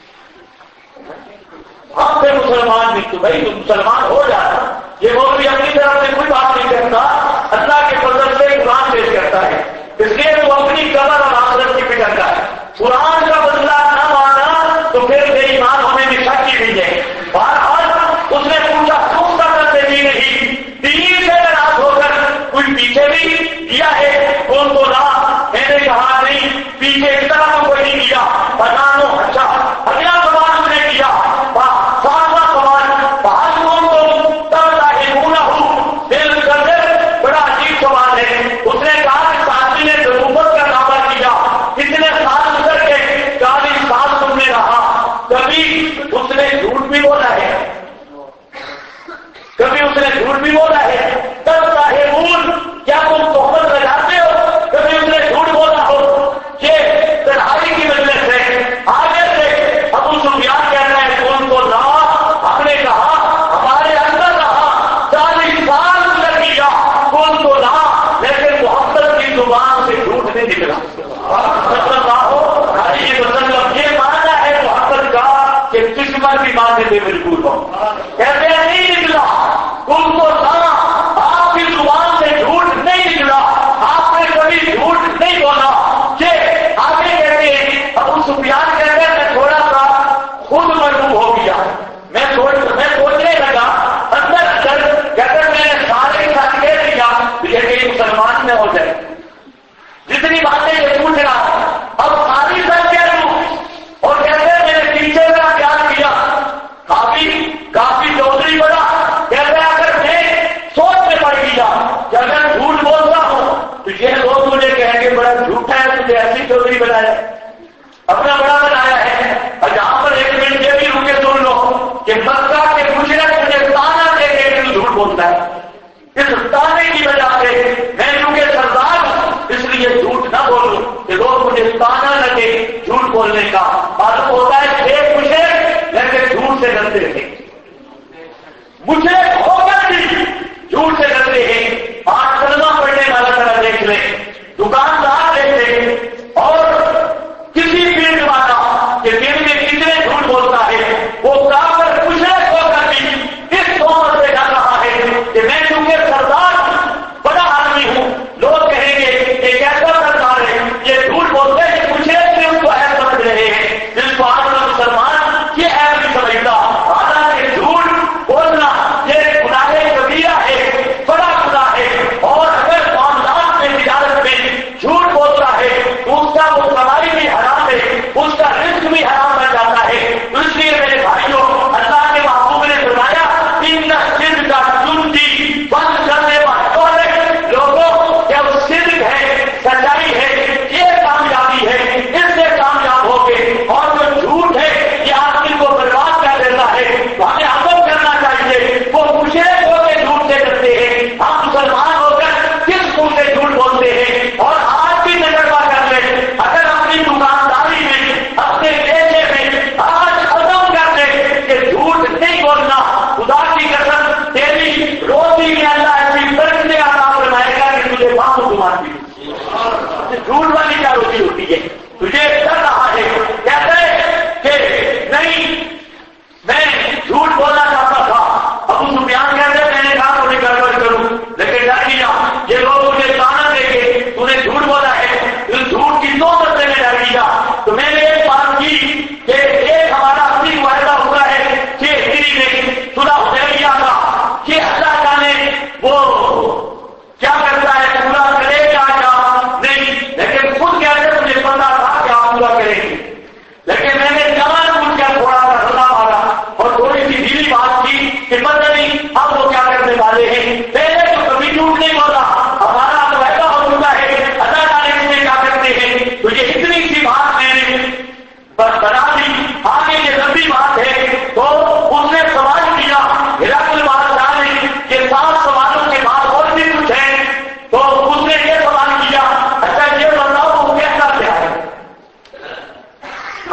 ہم پھر مسلمان نہیں، تو بھائی تم مسلمان ہو جانا، یہ مولوی اپنی طرف سے کوئی بات نہیں کرتا، اللہ کے فضل سے قرآن پیش کرتا ہے، اس لیے تو اپنی قبر اور آخرت کی فکر کرتا ہے، قرآن کا بدلہ نہ مانا تو پھر بے ایمان ہونے میں شک ہی نہیں ہے۔ بہرحال اس نے پوچھا کیوں طاقت سے دی نہیں، دین سے ناراض ہو کر کوئی پیچھے بھی کیا ہے، کون کو لا، میں نے کہا نہیں پیچھے اس طرح کو کوئی نہیں کیا، بتانو اچھا اگلا سوال اس نے کیا، ساتواں سوال بہت کون کو تب لاحقونہ ہوں، دل قدر بڑا عجیب سوال ہے، اس نے کہا کہ ساتھی نے ضرورت کا دعویٰ کیا، اتنے سال گزر کے 40 سال تم نے رہا، کبھی اس نے جھوٹ بھی بولا ہے، کبھی اس نے جھوٹ بھی بولا ہے، تب لاحقون کیا تم تہمت لگاتے ہو، کبھی اس نے جھوٹ بولا ہو، یہ تنہائی کی وجہ سے آگے سے ابو سفیان کہتا ہے کون کو رہا، ہم نے کہا ہمارے اندر رہا 40 سال گزر گیا، کون کو رہا، لیکن محمد کی زبان سے جھوٹ نہیں نکلا، صلی اللہ علیہ وسلم، یہ معنی ہے محمد کا کہ دشمن کی باتیں بے بالکل ہو، کہتے ہیں نہیں نکلا، کون کو رہا، آپ کی زبان سے جھوٹ نہیں نکلا، آپ نے کبھی جھوٹ نہیں بولا، یہ آگے کہتے ہیں ابو سفیان کہتے ہیں میں تھوڑا سا خود مجبور ہو گیا، میں سوچنے لگا اندر کہتے میں نے سارے ساتھ کہہ دیا یہ کہ مسلمان میں ہو جائے، جتنی باتیں یہ پوچھ رہا اب ساری سر کہہ دوں، اور کہتے ہیں میں نے پیچھے میرا خیال کیا، کافی چودھری بڑا، کہتے ہیں اگر میں سوچ میں پڑ گیا کہ اگر جھوٹ بولتا ہوں تو یہ لوگ مجھے کہیں گے بڑا جھوٹا ہے، مجھے ایسی چودھری بنایا اپنا بڑا بنایا ہے، اور جہاں پر 1 منٹ یہ بھی رکے سن لو کہ مکہ کے مشرک مجھے تانا دے کے کہ جھوٹ بولتا ہے، اس تانے کی وجہ سے میں کیونکہ سردار ہوں اس لیے جھوٹ نہ بولوں کہ لوگ مجھے تانا لگے جھوٹ بولنے کا، معلوم ہوتا ہے ایک مشرک لیکن جھوٹ سے ڈرتے تھے، مشرک ہو کر بھی جھوٹ سے ڈرتے ہیں، آج کلمہ پڑھنے والا طرح دیکھ لیں، دکاندار دیکھ لیں، اور کسی فیلڈ والا کہ دن میں کتنے جھوٹ بولتا ہے، وہ کافر مشرک ہو کر بھی اس تہمت سے ڈر رہا ہے کہ میں چونکہ سردار بڑا آدمی ہوں، لوگ کہیں گے کہ کیسا سردار ہے، یہ جھوٹ بولتے ہیں کہ مشرک بھی ان کو ایسا سمجھ رہے ہیں، جس کو آج کا مسلمان یہ ایسا نہیں سمجھتا، حالانکہ جھوٹ بولنا یہ گناہ کبیرہ ہے، بڑا گناہ ہے، اور اگر معاملات میں تجارت میں جھوٹ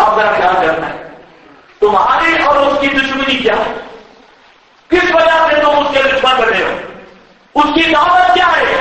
اب ذرا خیال کرنا ہے تمہاری اور اس کی دشمنی کیا ہے؟ کس وجہ سے تم اس کے دشمن بنے ہو؟ اس کی دعوت کیا ہے؟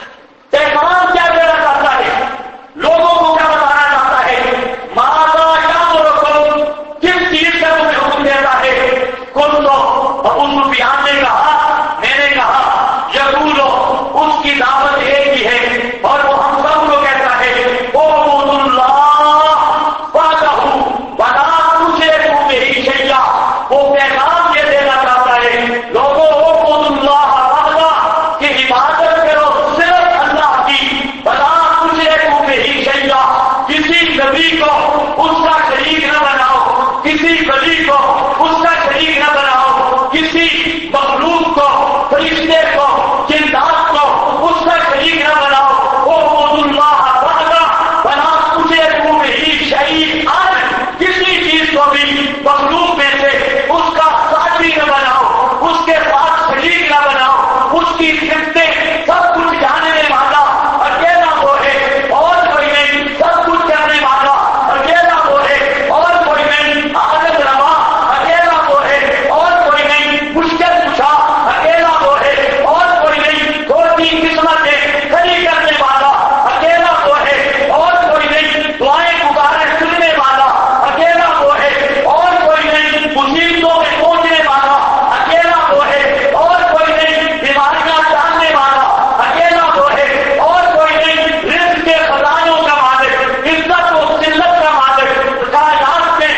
پیغام کیا دینا چاہتا ہے؟ لوگوں کو کیا بتانا چاہتا ہے؟ ماذا یامرکم، کس چیز کا تمہیں حکم دیتا ہے؟ کل تو ابو سفیان نے کہا، میں نے کہا یقولو، اس کی دعوت ایک ہی ہے اور وہ ہم سب کو کہتا ہے اعبدوا اللہ وحدہ ولا تشرکوا بہ شیئا۔ وہ پیغام یہ دینا چاہتا ہے لوگوں اعبدوا اللہ وحدہ، کہ عبادت کرو صرف اللہ کی، ولا تشرکوا بہ شیئا، کسی نبی کو اس کا شریک نہ بناؤ، کسی ولی کو اس کا شریک نہ بناؤ، کسی مخلوق کو، فرشتے کو، جنات کو اس کا شریک نہ بناؤ۔ اعبدوا اللہ وحدہ ولا تشرکوا بہ شیئا، کسی چیز کو بھی مخلوق میں سے اس کا ساتھی نہ بناؤ، اس کے ساتھ شریک نہ بناؤ، اس کی صفتیں سب کچھ جاننے والا اکیلا وہ ہے اور کوئی نہیں، سب کچھ کرنے والا اکیلا وہ ہے اور کوئی نہیں، عادت روا اکیلا وہ ہے اور کوئی نہیں، مشکل کشا اکیلا وہ ہے اور کوئی نہیں، دو تین قسمتیں کھڑی کرنے والا اکیلا وہ ہے اور کوئی نہیں، دعائیں پکاریں سننے والا اکیلا وہ ہے اور کوئی نہیں، مصیبتوں میں پہنچنے والا اکیلا وہ ہے اور کوئی نہیں، بیماریاں جاننے والا اکیلا وہ ہے اور کوئی نہیں، رزق کے خزانوں کا مالک، عزت و ذلت کا مالک، کائنات میں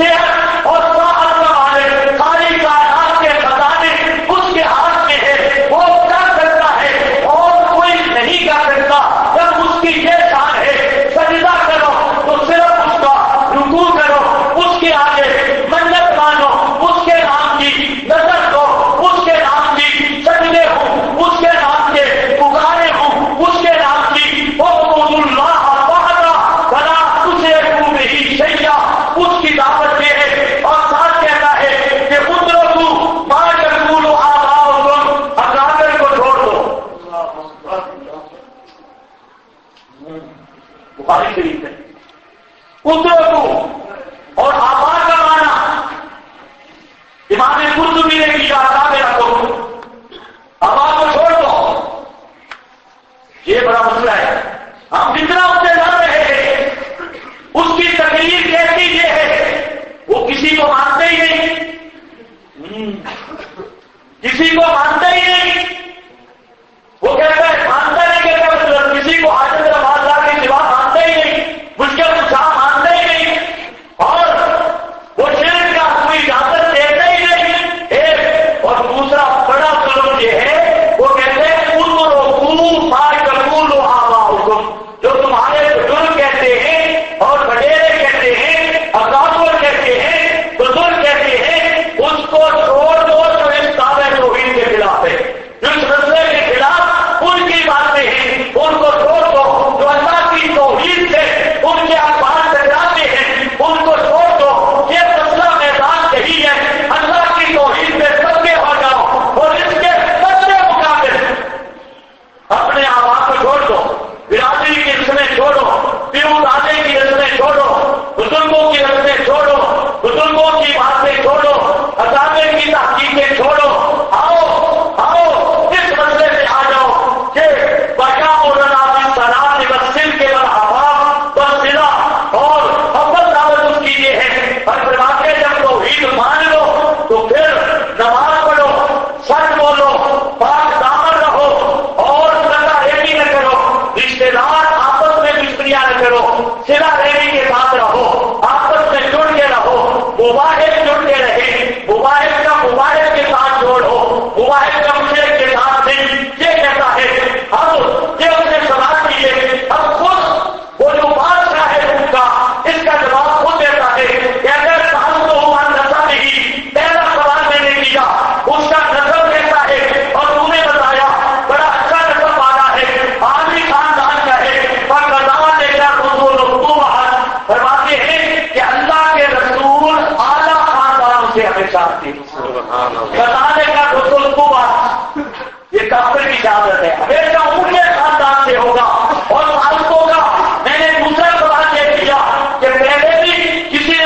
صحت اور صحت کا مالک، ساری کائنات کے خزانے اس کے ہاتھ میں ہے، وہ کر سکتا ہے اور کوئی نہیں کر سکتا۔ جب اس کی یہ شان ہے سجدہ کرو تو صرف اس کا، رکوع کرو اس کے آگے، منت مانو اس کے نام کی، نظر دو اس کے نام کی، سجدے ہوں اس کے نام کے، پکارے ہوں اس کے نام کی۔ اعبدوا اللہ وحدہ ولا تشرکوا بہ شیئا، اس کی دعوت یہ ہے اور ساتھ کہتا ہے کہ اترکوا ما یقول آباؤکم، اکابر کو چھوڑ دو۔ بخاری شریف ہے اترکوا، اور آبا کا معنی امام قرطبی نے کیا، اکابر کو، آبا کو چھوڑ دو۔ یہ بڑا مسئلہ ہے، ہم جتنا اس سے لڑ رہے ہیں اس کی تقریر کیسی یہ ہے، وہ کسی کو مانتے ہی نہیں، کسی کو مانتے ہی نہیں، وہ کہتا ہے مانتا نہیں، کہتا مطلب کسی کو حاجت روا اللہ کے سوا مانتے ہی نہیں، مشکل کشا مانتے ہی نہیں، اور وہ شرک کا کوئی اجازت دیتے ہی نہیں۔ ایک اور دوسرا بڑا ظلم یہ ہے، وہ کہتے ہیں اترکوا ما یقول آباؤکم، جو تمہارے بزرگ کہتے ہیں اور وڈیرے کہتے ہیں، اکابر کہتے ہیں، بزرگ کہتے ہیں، اس کو چھوڑ دو جو اس دعوے توحید کے خلاف ہے، جو اس مسئلے کے خلاف ان کی باتیں ہیں، ان کو چھوڑ دو، جو اللہ کی توحید سے ان کے اخبار ٹکراتے ہیں ان کو چھوڑ دو۔ یہ مسئلہ میدان یہی ہے، اللہ کی توحید میں سب ہو جاؤ اور اس کے سچے مقابل اپنے آباد کو چھوڑ دو، برادری کی رسمیں چھوڑو، پیو دادے کی رسمیں چھوڑو، بزرگوں کی رسمیں چھوڑو، بزرگوں کی باتیں چھوڑو، اکابر کی تحقیقیں چھوڑو، آؤ اس مسئلے سے آ جاؤ کہ بچا مولانا سلام وسل کے بل بسلا، اور اول دعوت اس کی یہ ہے، اور فرماتے ہیں جب توحید مان لو تو پھر نماز پڑھو، سچ بولو، پاک دامن رہو، اور صلہ رحمی نہ کرو، رشتے دار آپس میں دشمنیاں نہ کرو، صلہ رحمی کے ساتھ رہو، آپس میں جڑ کے رہو، مباحث جڑ کے رہے، مباحث کا مباحث کے ساتھ جوڑو، مباحث کا مشرک کے ساتھ نہیں۔ یہ کہتا ہے اب یہ اس نے سوال کیے، اب خود وہ جو بادشاہ ہے ان کا، اس کا جواب خود دیتا ہے کہ اگر سال تو ہوا نظر نہیں، پہلا سوال میں نے کیا، اس کا نظر دیتا ہے اور تم نے بتایا بڑا اچھا نظر والا ہے، عالمی خاندان کا ہے، پر رضا لے کر فرماتے ہیں کہ اللہ کے رسول اعلیٰ خاندان سے ہمیشہ آتے بتانے کا رسول کو بات، یہ کافر کی شہادت ہے، ہمیشہ اونچے خاندان سے ہوگا اور معلوم ہوگا۔ میں نے دوسرا سوال یہ کیا کہ پہلے بھی کسی نے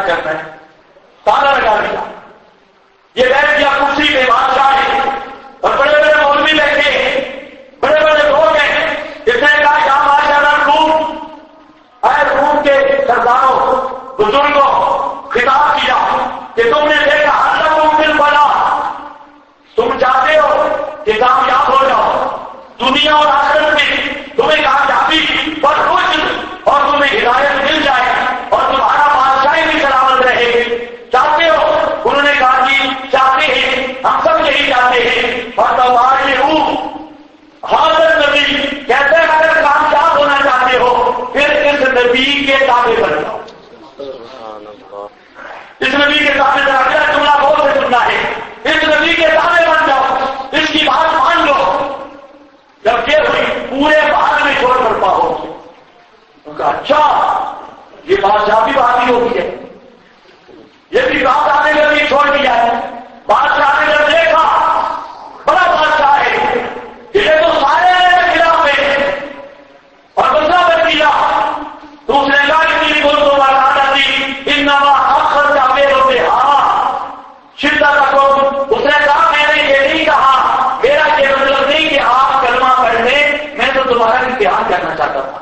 کرنا ہے، تالا لگا دیا، یہ بیٹھ گیا کرسی پہ بادشاہ ہے، اور بڑے بڑے مولوی بیٹھے ہیں، بڑے بڑے لوگ ہیں، اس نے کہا یا بادشاہ روم، اے روم کے سرداروں بزرگوں خطاب کیا کہ تم نے دیکھا ہر ممکن بنا، تم چاہتے ہو کہ کامیاب ہو جاؤ دنیا اور آخرت میں، تمہیں کامیابی پر رشد اور تمہیں ہدایت مل جائے اور تمہارا بادشاہی بھی سلامت رہے، چاہتے ہو؟ انہوں نے کہا کہ چاہتے ہیں، ہم سب یہی چاہتے ہیں، اور تمہاری روح حاضر نبی کہتے ہیں اگر کامیاب ہونا چاہتے ہو پھر اس نبی کے تابع بن جاؤ، اس نبی کے تابع بن جاؤ، جملہ بہت سے سننا ہے، اس نبی کے تابع بن جاؤ، اس کی بات مان لو، جب یہ ہوئی پورے بھارت میں چھوڑ کر پاؤ، اچھا یہ بادشاہ بھی باقی ہوگی ہے، یہ بھی بات آنے لگی، چھوڑ دیا ہے، بادشاہ نے جب دیکھا بڑا بادشاہ ہے، یہ تو سارے خلاف ہے اور بندہ بن دیا، دوسرے کا اتنی بول تو بات تھی ان نوا اکثر جاتے ہوتے ہاں شدت کو، اس نے کہا میں نے یہ نہیں کہا، میرا یہ مطلب نہیں کہ آپ کلمہ پڑھنے، میں تو تمہارا امتحان کرنا چاہتا تھا،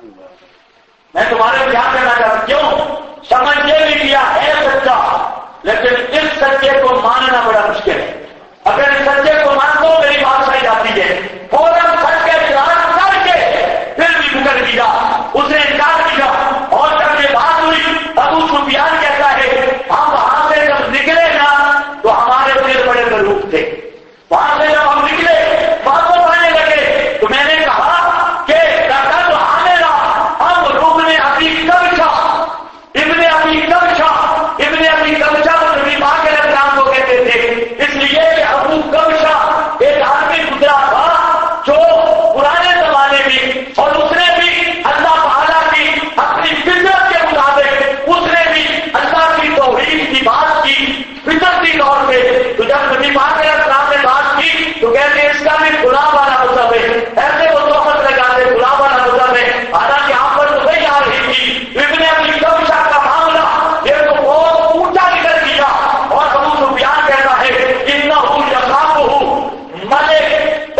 میں تمہارا امتحان کرنا چاہتا ہوں، کیوں؟ سمجھ یہ بھی کیا ہے سچا، لیکن اس سچے کو ماننا بڑا مشکل ہے، اگر اس سچے کو مان دو میری بات صحیح جاتی ہے، فوراً سچ کے اعتراض کر کے پھر بھی مکر دیا، اس نے انکار کیا، اور جب یہ بات ہوئی ابو سفیان کہتا ہے ہم وہاں سے جب نکلے نا تو ہمارے پیر بڑے ملوک تھے، وہاں سے جب ہم نکلے واپس آنے لگے تو میں نے کہا کہ تو آنے رہا ہم رکن ابھی کبشا ابن ابھی کبشا ابن ابھی کبشا تو نبی پاک علیہ السلام کو کہتے تھے، اس لیے کہ ابو کبشا ایک آدمی گزرا تھا جو پرانے زمانے میں، اور اس نے بھی اللہ تعالیٰ کی اپنی فطرت کے مطابق اس نے بھی اللہ کی توحید کی بات کی فطرتی طور پہ، تو جب نبی پاک علیہ السلام نے بات کی تو کہتے اس کا بھی غلام والا مطلب ہے، ایسے وہ تہمت لگاتے غلام والا مطلب ہے، حالانکہ آپ پر تو وہی آ رہی تھی، ابن ابی کبشا کا معاملہ یہ تو بہت اونچا نکل گیا، اور ابو سفیان کہتا ہے انہ یخافہ ملک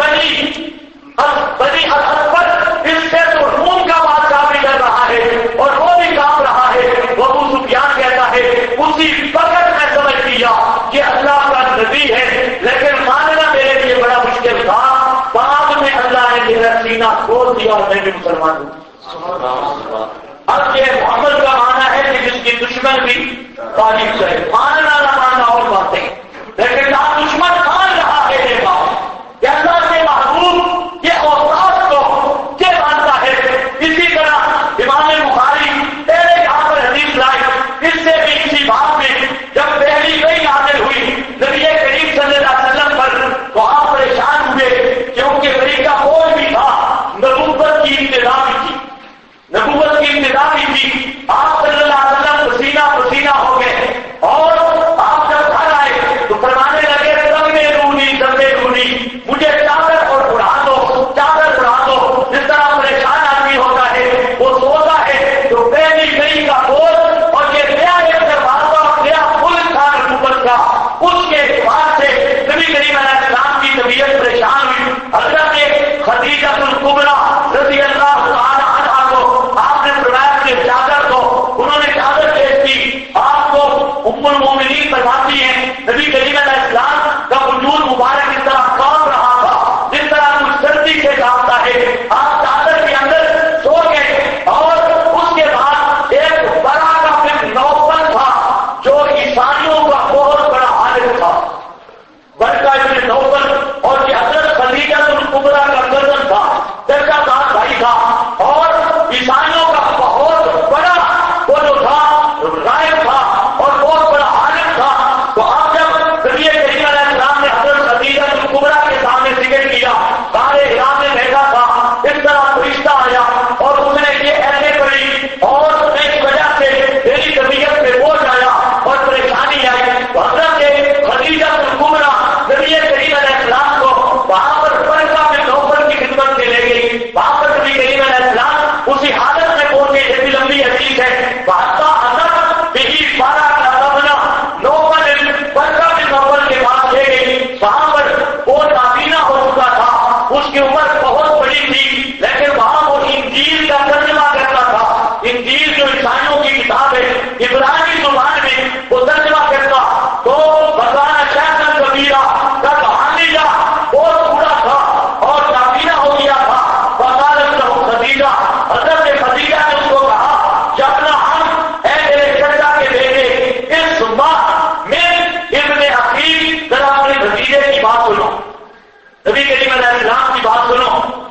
بنی اکبر، اس سے تو روم کا بادشاہ بھی ڈر رہا ہے اور وہ بھی کام رہا ہے، وہ ابو سفیان کہتا ہے اسی وقت میں سمجھ لیا کہ اللہ کا نبی ہے، لیکن ماننا میرے لیے بڑا مشکل تھا، بعد میں اللہ نے میرا سینہ کھول دیا اور میں بھی مسلمان ہوں۔ اب یہ محمد کا معنی ہے کہ جس کی دشمن بھی تعریف کرے، ماننا نہ ماننا اور باتیں، لیکن آپ دشمن مان رہا ہے یہ بات کہ اللہ کے محبوب یہ اوقات کو یہ مانتا ہے، اسی طرح امام بخاری پہلے یہاں پر حدیث لائی، اس سے بھی اسی بات میں جب پہلی وہی نازل ہوئی نبی کریم صلی اللہ علیہ وسلم پر تو آپ پریشان ہوئے، کیونکہ وہی کا بوجھ بھی تھا، نبوت کی ابتدا بھی تھی، نبوت کی ابتدا بھی تھی، آپ صلی اللہ علیہ وسلم پسینہ پسینہ ہو گئے، اور آپ جب گھر آئے تو فرمانے لگے رونی مجھے چادر اور اڑا دو، چادر اڑا دو، جس طرح پریشان آدمی ہوتا ہے وہ سوتا ہے تو پہلی گئی کا بوجھ اور یہ نیا ایک دروازہ نیا ملک تھا نبوت کا، اس کے بعد سے نبی کریم علیہ السلام کی طبیعت پریشان ہوئی، حضرت خدیجہ الکبریٰ رضی اللہ تعالی عنہا کو آپ نے فرمایا کہ چادر دو، انہوں نے چادر پیش کی، آپ کو ام المومنین فرماتی ہیں نبی کریم علیہ السلام کا وجود مبارک اس طرح کام رہا تھا جس طرح کچھ سردی سے کامتا ہے، آپ چادر کے اندر سو گئے، اور اس کے بعد ایک بڑا کا پھر نوفل تھا جو عیسائیوں کا بہت بڑا عالم تھا، برکہ ابن نوفل، اور یہ حضرت خدیجہ الکبریٰ کا کزن تھا، درجہ دار بھائی تھا، اور عیسائیوں کا بہت بڑا وہ جو تھا رائے تھا اور بہت بڑا عالم تھا، تو آپ جب نبی کریم علیہ السلام نے حضرت خدیجہ الکبریٰ کے سامنے ذکر کیا، سارے حرام میں بیٹھا تھا، اس طرح فرشتہ آیا اور اس نے یہ ایسے پڑھی اور اس وجہ سے میری طبیعت پہ بوجھ آیا اور پریشانی آئی، تو حضرت خدیجہ الکبریٰ نبی کریم علیہ السلام کو وہاں پر برکہ میں نوفل کی خدمت میں لے گئی، وہاں پر نبی کریم علیہ السلام اسی حالت میں پہنچے، جیسی لمبی حدیث ہے، بادشاہ حضرت بھی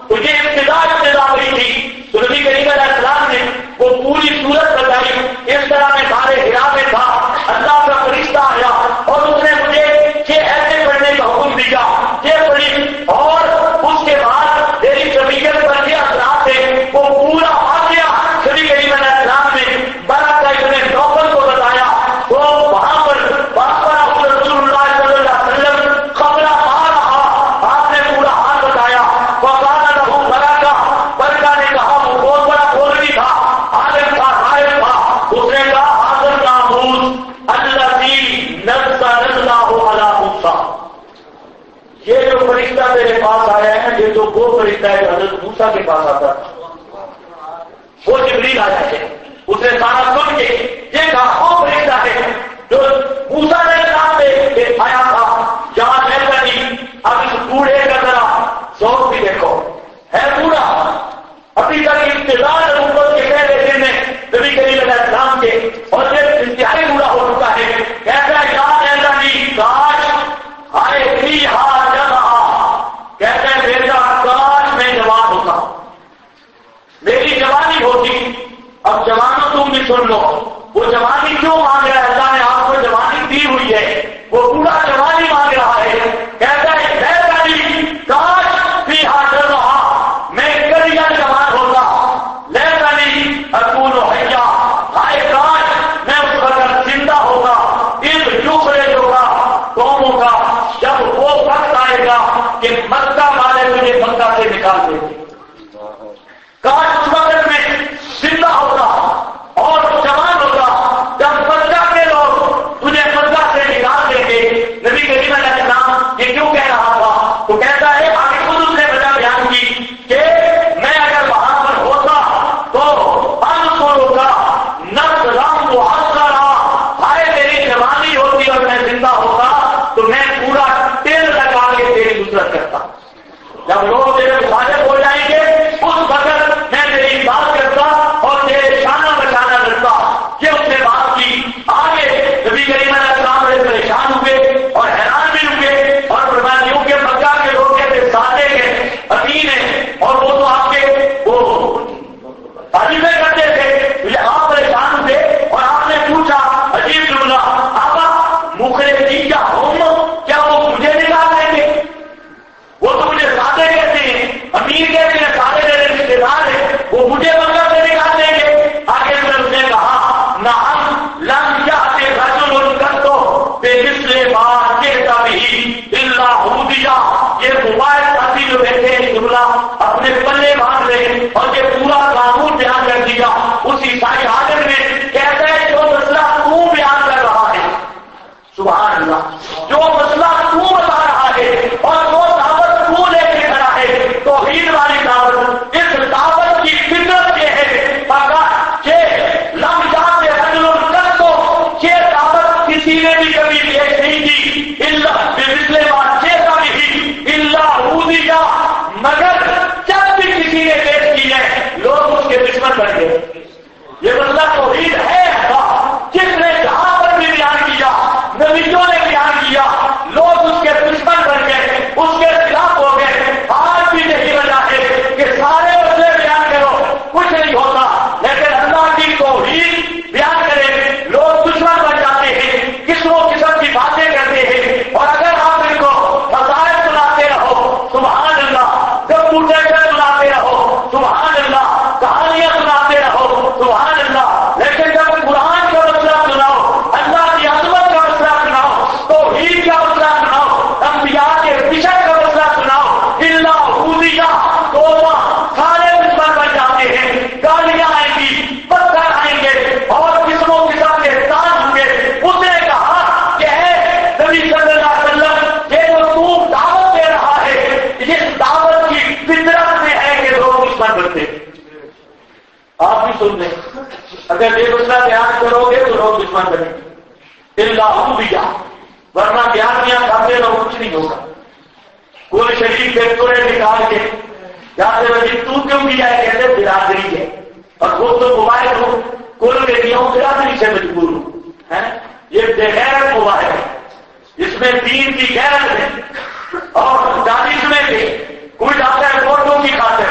تو یہ ابتدا ہوئی تھی. تو نبی کریم علیہ السلام نے وہ پوری صورت بتائی. اس طرح میں سارے ہرا میں تھا, اللہ کا فرشتہ آیا اور اس نے مجھے یہ ایسے پڑھنے کا حکم دیا, یہ پڑھی, اور اس کے بعد میری طبیعت پر یہ اثرات تھے. وہ پورا واقعہ نبی کریم علیہ السلام نے برکہ ابن نوفل کو بتایا. تو وہاں پر رسول اللہ صلی اللہ علیہ وسلم خبر آ رہا, آپ نے پورا حال بتایا. وقال له برکہ نے کہا, وہ بہت بڑا مولوی تھا, عالم تھا, عالم تھا. اس نے کہا حاضر ناموس الذی نزل اللہ علی موسیٰ, یہ جو فرشتہ میرے پاس آیا ہے یہ تو وہ فرشتہ ہے جو حضرت موسیٰ کے پاس آتا تھا. وہ جبریل آیا ہے. اس نے سارا سن کے یہ کہا وہ فرشتہ ہے جو موسیٰ علیہ السلام پہ آیا تھا. جہاں ایسا نہیں. اب اس بوڑھے کا ذرا ذوق بھی دیکھو, ہے بوڑھا, ابھی تک ابتداء نبوت کے پہلے دن میں نبی کریم علیہ السلام کے, اور یہ انتہائی بوڑھا ہو چکا ہے. کہتا ہے یاد ایسا نہیں, کاش آئے تھی ہاتھ جگہ, کہتے ہیں بیٹا کاش میں جوان ہوتا, میری جوانی ہوتی. اب جوانوں تم بھی سن لو, وہ جوانی کیوں مانگ رہا ہے؟ اللہ نے آپ کو جوانی دی ہوئی ہے, وہ پورا جوانی مانگ رہا ہے. کہتا ہے کاش بھی حاضر رہا, میں کبھی جوان ہوتا. لیکن اکون حیا, ہائے کاش میں اس وقت زندہ ہوگا. اس دوسرے ہوگا قوموں کا جب وہ وقت آئے گا کہ مکہ والے مجھے مکہ سے نکال دیں گے. کاش اس وقت میں زندہ ہوگا اور جوان ہوگا جب مکہ کے لوگ تجھے مکہ سے نکال دیں گے. نبی کریم علیہ السلام یہ کیوں کہہ رہا تھا؟ تو کہتا ہے آگے خود اس نے وجہ بیان کی کہ میں اگر وہاں پر ہوتا تو ہم کو روکا نفس رام کو ہنس رہا, ہائے میری جوانی ہوتی اور میں زندہ ہوتا تو میں پورا تیل لگا کے تیری نصرت کرتا. جب لوگ میرے مخالف ہو جائیں گے اس وقت میں تیری بات کرتا اور تیرے شانہ بچانا کرتا. یہ اس نے بات کی. آگے نبی کریم علیہ السلام بڑے پریشان ہوئے اور حیران بھی ہوئے, اور فرمایا کہ مکہ کے لوگ کہتے سادے کے عظیم ہیں اور وہ تو آپ کے وہ تعریفیں کرتے تھے. آپ پریشان ہوئے اور آپ نے پوچھا عجیب جملہ, آپ مخرجی کیا ہوں, کیا وہ مجھے نکال دیں گے؟ وہ تو مجھے سادے کہتے ہیں, امیر کہتے ہیں, سارے میرے رشتے دار ہیں, وہ مجھے مکہ سے نکال دیں گے. آگے پھر اس نے کہا نہ ہم لم جاتے رجل کرتو بے مثل بات کہتا بھی اللہ ہودیا. یہ موبائل ساتھی جو بیٹھے ہیں جملہ اپنے پلے باندھ رہے اور یہ پورا قانون بیان کر دیا. اس عیسائی عالم میں کہتا ہے جو مسئلہ تو بیان کر رہا ہے, سبحان اللہ, جو مسئلہ تو بتا رہا ہے اور وہ دعوت تو لے کے کھڑا ہے, توحید والی دعوت, اس دعوت کی فطرت یہ ہے کہ لم جاتے حضر کر تو یہ دعوت کسی نے بھی کبھی پیش نہیں کی. اللہ پچھلے بات چیتا بھی اللہ ہودیا, مگر جب بھی کسی نے پیش کی ہے لوگ اس کے دشمن بن گئے. یہ مسئلہ توحید ہے ایسا, جس نے جہاں پر بھی بیان کیا, نبیوں نے بیان کیا, لوگ اس کے دشمن بن گئے, اس کے خلاف ہو گئے. آج بھی یہی وجہ ہے کہ سارے مسئلے بیان کرو کچھ نہیں ہوتا, لیکن اللہ کی توحید بیان کرے لوگ دشمن بن جاتے ہیں, قسم کی باتیں کرتے ہیں. اور اگر آپ ان کو مسائل سناتے رہو سبحان اللہ, کمپیوٹر سناتے رہو سبحان اللہ, کہانیاں سناتے رہو سبحان اللہ, لیکن جب قرآن کا مسئلہ سناؤ, اللہ کی عظمت کا مسئلہ سناؤ, توحید کا مسئلہ سناؤ, انبیاء کے مشن کا مسئلہ سناؤ, اللہ حودیہ, تو سارے دشمن بن جاتے ہیں. گالیاں آئیں گی, پتھر آئیں گے اور قسموں قسم کے احسان ہوں گے. اس نے کہا کہ نبی صلی اللہ علیہ وسلم یہ جو تم دعوت دے رہا ہے اس دعوت کی فطرت میں ہے کہ لوگ دشمن بنتے. آپ بھی سن لیں, اگر یہ مسئلہ بیان کرو گے تو لوگ دشمن بنیں گے. اللہ حودیہ, ورنہ بیانیاں کھاتے رہو کچھ نہیں ہوگا. کوئی شریف کے توڑے نکال کے جاتے بھائی تو کیوں کیا ہے, کہتے برادری ہے, اور وہ تو موبائل ہو کل کے دیا ہوں برادری سے مجبور ہوں. یہ بغیر موبائل ہے, اس میں دین کی غیرت ہے اور دانش میں سے کوئی جاتا ہے فوٹو کی خاطر,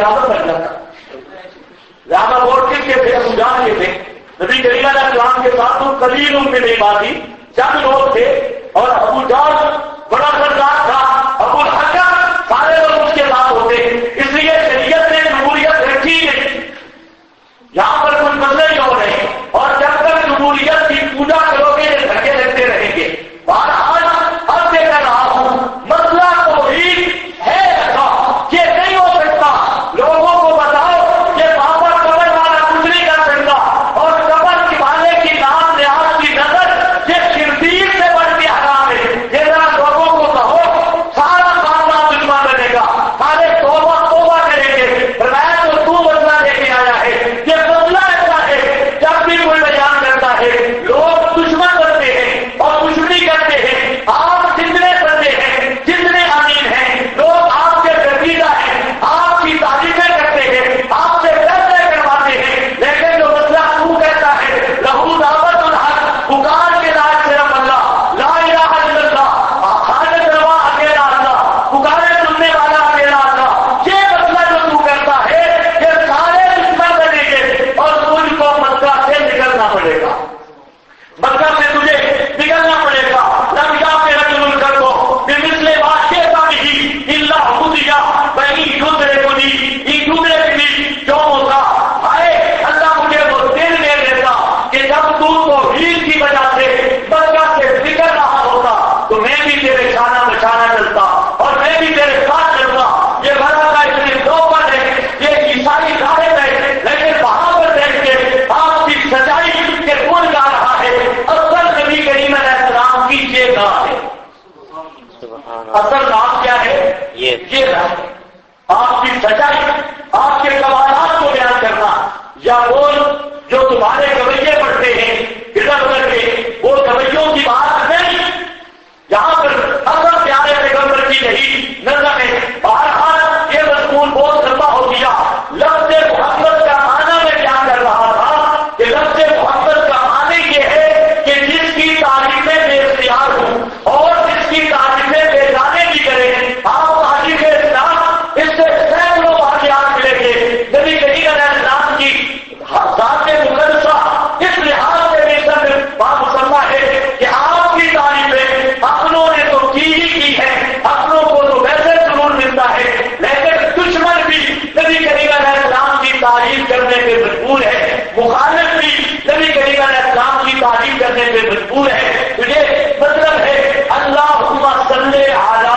اعظم بن جاتا. لہٰذا ووٹ کس کے تھے؟ ابو جہل کے تھے. نبی کریم علیہ السلام کے ساتھ تو قلیل من عبادی چند لوگ تھے اور ابو جہل بڑا سردار تھا. ابو الحکم سارے لوگ اس کے ساتھ ہوتے. اس لیے شریعت نے جمہوریت رکھی نہیں. یہاں پر کچھ مسئلے نہیں ہو رہے اور جب تک جمہوریت کی پوجا کرو گے یہ دھکے لگتے رہیں گے. بہرحال اب میں کہہ رہا ہوں مسئلہ توحید ہے ایسا یہ نہیں ہو سکتا. لوگوں کو بتاؤ کہ وہاں پر قبر والا کچھ نہیں کر سکتا اور قبر کی والے کی نام نیاز کی نظر یہ شربیر سے بڑھ کے حرام ہے. یہ ذرا لوگوں کو کہو سارا معاملہ دشمن بنے گا. سارے توبہ توبہ کریں گے. روایت تو بدلا لے کے آیا ہے. یہ بدلا ایسا ہے جب بھی کوئی بیان کرتا ہے لوگ دشمن بنتے ہیں اور دشمنی کرتے ہیں. آپ جتنے بندے ہیں جتنے امین ہیں لوگ آپ کے رسیدہ ہیں آپ کی تعریفیں کرتے ہیں آپ سے فیصلے کرواتے ہیں. لیکن جو مسئلہ تو کہتا ہے لہو دعوت الحق پکار کے لاج صرف اللہ لا الہ الا اللہ خالق روا اکیلا اللہ پکارے سننے والا اکیلا اللہ. یہ مسئلہ جو تو کرتا ہے یہ سارے دشمن بنیں گے اور تجھ کو مکہ سے نکلنا پڑے گا. مکہ سے تجھے نکلنا پڑے گا. لم یأتی رجل الکرب بمثل ما جئت به الا خذیا بنی یدرکنی یدرکنی جو ہوتا آئے اللہ مجھے وہ دل دے دیتا کہ جب تو توحید کی وجہ سے مکہ سے نکل رہا ہوتا تو میں بھی تیرے شانہ بشانہ چلتا اور میں بھی تیرے ساتھ چلتا. یہ بڑا کا اتنے دوپر ہے یہ عیسائی ظاہر ہے لیکن وہاں پر دیکھ کے آپ کی سچائی کے گن گا رہا ہے. اصل نبی کریم علیہ السلام کی یہ نام ہے. اصل نام کیا ہے؟ یہ نام ہے. آپ کی سچائی آپ کے کمالات کو بیان کرنا یا وہ جو تمہارے رویے پڑھتے ہیں ادھر ادھر کے وہ رویوں کی بات نہیں. یہاں پر اصل پیارے پیغمبر کی نہیں نظر ہے. بہرحال یہ مضمون بہت لمبا ہو گیا. لفظ محمد کا معنی میں کیا کر رہا تھا کہ لفظ محمد کا معنی یہ ہے کہ جس کی تعریفیں بے اختیار ہوں اور جس کی تعریفیں بے جانے کی کریں. آپ تعریف اسلام اس سے سینکڑوں واقعات ملیں گے. نبی کریم علیہ السلام کی ذات مقدسہ اس لحاظ سے بھی سب بات مسلمہ ہے کہ آپ کی تعریفیں اپنوں نے تو کی ہی کی ہے. اپنوں کو تو ویسے ضرور ملتا ہے لیکن دشمن بھی نبی کریم علیہ السلام کی تعریف کرنے پہ مجبور ہے. مخالف بھی نبی کریم علیہ السلام کی تعریف کرنے پہ مجبور ہے. تو یہ مطلب ہے اللہم صلی علی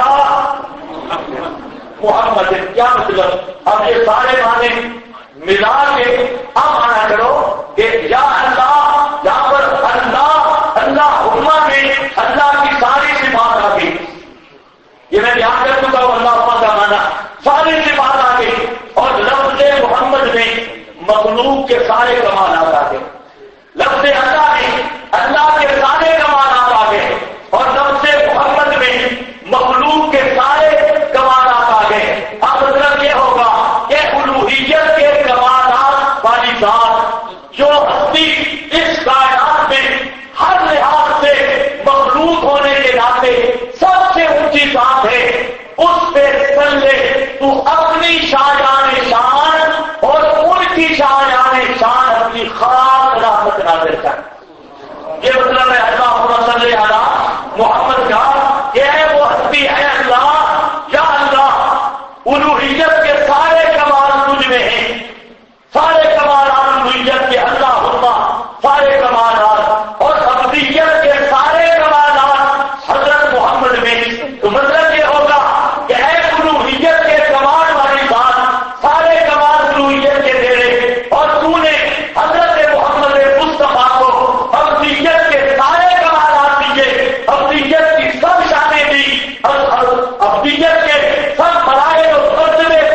محمد. کیا مطلب؟ اب یہ سارے معنی ملا کے اب مانا کرو کہ یا اللہ یہاں پر اللہ اللہم میں اللہ کی ساری صفات آ گئی. یہ میں یاد کر چکا ہوں. اللہ کا مانا ساری صفات آ گئی اور لفظ محمد میں مخلوق کے سارے کمالات آ گئے. لفظ اللہ میں اللہ کے سارے کمالات آ گئے اور لفظ محمد میں مخلوق کے سارے کمالات آ گئے. اب مطلب یہ ہوگا کہ الوہیت کے کمالات والی ذات جو ہستی اس کائنات میں ہر لحاظ سے مخلوق ہونے کے ناطے سب سے اونچی ذات ہے اس پہ صلی تو اپنی شاہجان شان اور ان کی شاہجان شان اپنی خاص رحمت نازل کر. یہ مطلب ہے اللہم صلی علی محمد کا یہ ہے وہ ہستی ہے اللہ یا اللہ الوہیت کے سارے کمال تجھ میں ہیں. سارے کمالات الوہیت کے اللہ سارے کمالات اور ابدیت کے سارے کمالات حضرت محمد میں. تو مطلب یہ ہوگا کہ ہے الوہیت کے کمال والی بات سارے کمال الوہیت کے تیرے اور تو نے حضرت محمد مصطفیٰ کو ابدیت کے سارے کمالات دیے. ابدیت کی سب شانیں دی ابدیت کے سب ملائے اور مرتبے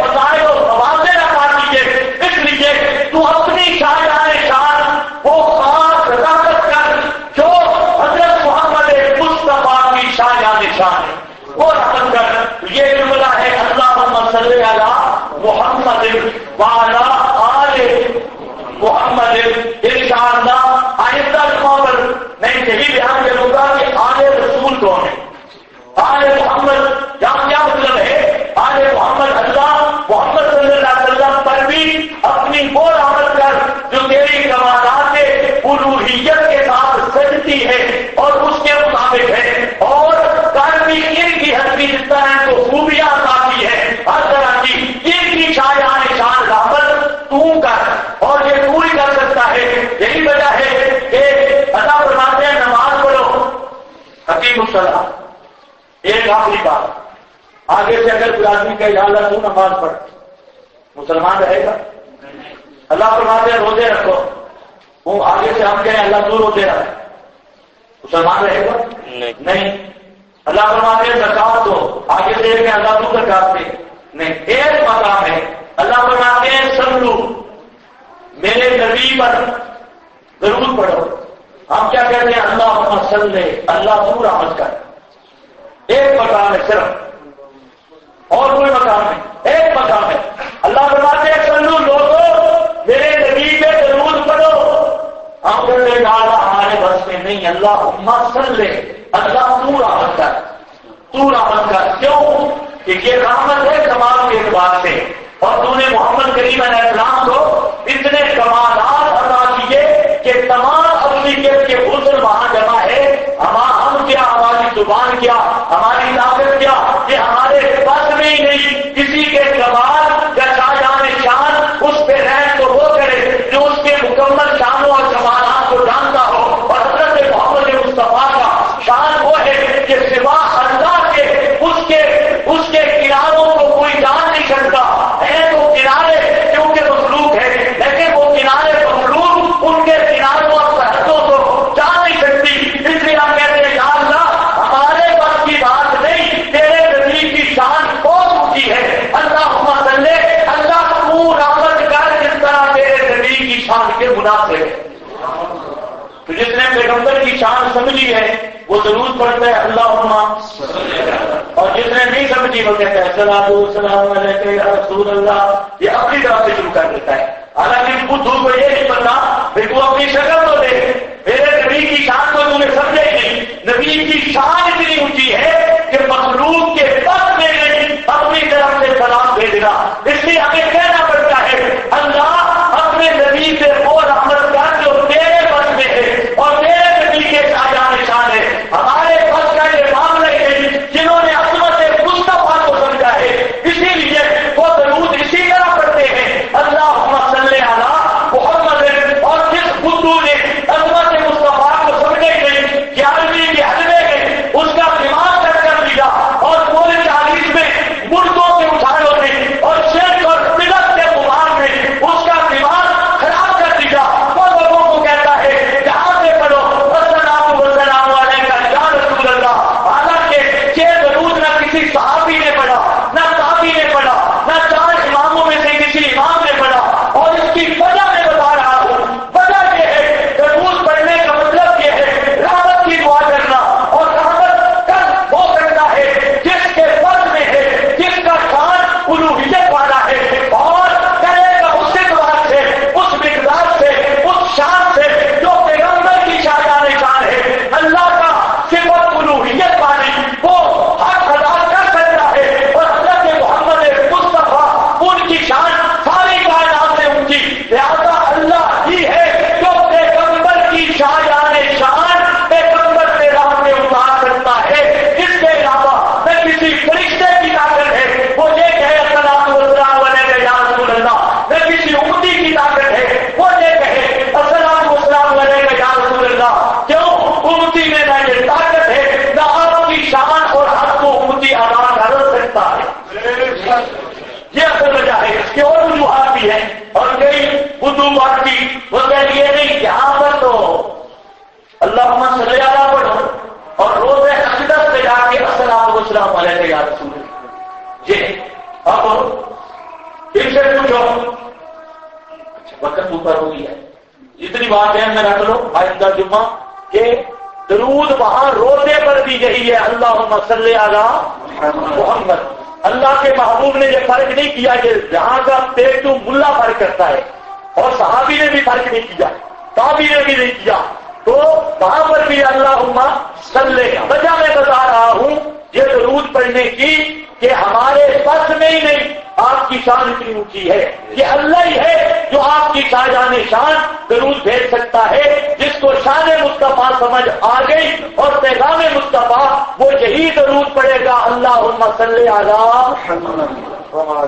الصلاۃ. ایک آخری بات, آگے سے اگر کوئی آدمی کہ یا اللہ تو نماز پڑھ, مسلمان رہے گا؟ اللہ فرماتے ہیں روزے رکھو, وہ آگے سے ہم کہیں اللہ تو روزے رکھ, مسلمان رہے گا؟ نہیں. اللہ فرماتے ہیں زکات دو, آگے سے کہ اللہ تو زکات دے, نہیں. ایک مقام ہے اللہ فرماتے ہیں صلو, میرے نبی پر ضرور پڑھو. ہم کیا کہتے ہیں اللہم صلی, اللہ تو رحمت کر. ایک مقام ہے صرف, اور کوئی مقام نہیں, ایک مقام ہے. اللہ فرماتے ہیں صلو, لوگوں میرے نبی پہ ضرور پڑھو. ہم کہتے ہیں ہمارے بس میں نہیں, اللہم صلی, اللہ تو رحمت کر, تو رحمت کر. کیوں کہ یہ رحمت ہے کمال کے اعتبار سے, اور تو نے محمد کریم علیہ السلام کو اتنے کمالات عطا کیے کہ تمام افریقیت کے حسن وہاں جمع ہے. ہم کیا, ہماری زبان کیا, ہماری طاقت کیا, کہ ہمارے بس میں ہی نہیں کسی کے کمال یا شاہجہاں شان اس پہ رہن تو وہ کرے جو اس کے مکمل شانوں اور کمالات کو جانتا ہو. اور حضرت محمد مصطفیٰ کا شان وہ ہے کہ سوا اللہ کے اس کے کناروں کو کوئی جان نہیں سکتا. ہے تو کنارے کیونکہ مخلوق ہے, لیکن وہ کنارے مخلوق ان کے کناروں اور سرحدوں کو جان نہیں سکتی. اس لیے ہم کہتے ہیں یا اللہ ہمارے بس کی بات نہیں, تیرے نبی کی شان بہت اونچی ہے. اللہم صلی, اللہ تو رحمت کر جس طرح تیرے نبی کی شان کے مناسب ہے. تو جس نے پیغمبر کی شان سمجھی ہے وہ ضرور پڑھتا ہے اللہم, اور جس نے نہیں سمجھی وہ کہتا ہے الصلاۃ والسلام علیک یا رسول اللہ. یہ اپنی طرف سے شروع کر دیتا ہے, حالانکہ بدھو کو یہ نہیں پتا پھر تو اپنی شکل تو دے, میرے نبی کی شان کو تم نے سمجھے ہی نہیں. نبی کی شان اتنی اونچی ہے کہ مخلوق کے بس میں نہیں اپنی طرف سے سلام بھیجنا. اس لیے ہمیں کہنا پڑتا ہے اللہ اپنے نبی سے وہ رحمت کر جو تیرے بس میں ہے اور میرے نبی کے شاہجہاں شان ہے. ہمارے بس کا یہ معاملہ ہے جنہوں نے عظمت مصطفیٰ کو سمجھا ہے, اسی لیے وہ درود اسی طرح پڑھتے ہیں اللہم صلی علی محمد. اور جس بدھو نے عظمت مصطفیٰ کو سمجھے نہیں, 11ویں کے حلوے میں اس کا دماغ کر دیا اور پورے 40 میں مردوں کے اٹھانوں نے اور شرک اور بدعت کے غبار میں اس کا دماغ خراب کر دیا. وہ لوگوں کو کہتا ہے جہاں سے پڑھو السلام والسلام علیک یا رسول اللہ. حالانکہ یہ درود نہ کسی صحابی نے پڑھا, نہ تابعی نے پڑھا, نہ 4 اماموں میں سے کسی امام نے پڑھا. اور اس کی وجہ میں بتا رہا ہوں, وجہ یہ ہے درود پڑھنے کا مطلب یہ ہے رحمت کی دعا کرنا. اور رحمت کر وہ کرتا ہے جس کے فرض میں ہے, جس کا شان الوہیت والا ہے, اور کرے گا اس اعتبار سے, اس مقدار سے, اس شان سے جو پیغمبر کی شاہجہاں شان ہے. اللہ کا صفت الوہیت والی وہ حق ادا کر سکتا ہے. اور حضرت محمد مصطفیٰ ان کی شان ساری کائنات سے اونچی, لہذا اللہ ہی ہے جو پیغمبر کی شاہجہاں شان پیغمبر سے راہ میں اتار سکتا ہے. اس کے علاوہ نہ کسی فرشتے کی طاقت ہے وہ یہ کہے الصلاۃ والسلام علیک یا رسول اللہ, نہ کسی امتی کی طاقت ہے وہ یہ کہے الصلاۃ والسلام علیک یا رسول اللہ. کیوں؟ امتی میں نہ یہ طاقت ہے, نہ آپ کی شان اور حق کو امتی ادا کر سکتا ہے. یہ اصل وجہ ہے. اس کے اور وجوہات بھی ہیں, اور کئی وجوہات کی وہ کہہ یہ نہیں, یہاں پر تو اللہم صلی علی پڑھو اور روز اقدس پہ جا کے السلام والسلام علیک یا رسول اللہ. یہ اب ان سے پوچھو, وقت اوپر ہو گیا ہے, اتنی بات ہے میں رکھ لو آئندہ جمعہ کہ درود وہاں روزے پر بھی یہی ہے اللہم صلی علی محمد. اللہ کے محبوب نے یہ فرق نہیں کیا کہ جہاں کا پیٹو ملا فرق کرتا ہے, اور صحابی نے بھی فرق نہیں کیا, تابعی نے بھی نہیں کیا. تو وہاں پر بھی اللہم صلی. وجہ میں بتا رہا ہوں یہ درود پڑھنے کی کہ ہمارے بس میں ہی نہیں, آپ کی شان اتنی اونچی ہے کہ اللہ ہی ہے جو آپ کی شاہجہاں شان درود بھیج سکتا ہے. جس کو شان مصطفیٰ سمجھ آ گئی اور پیغام مصطفیٰ وہ یہی درود پڑے گا اللہم صلی علی محمد.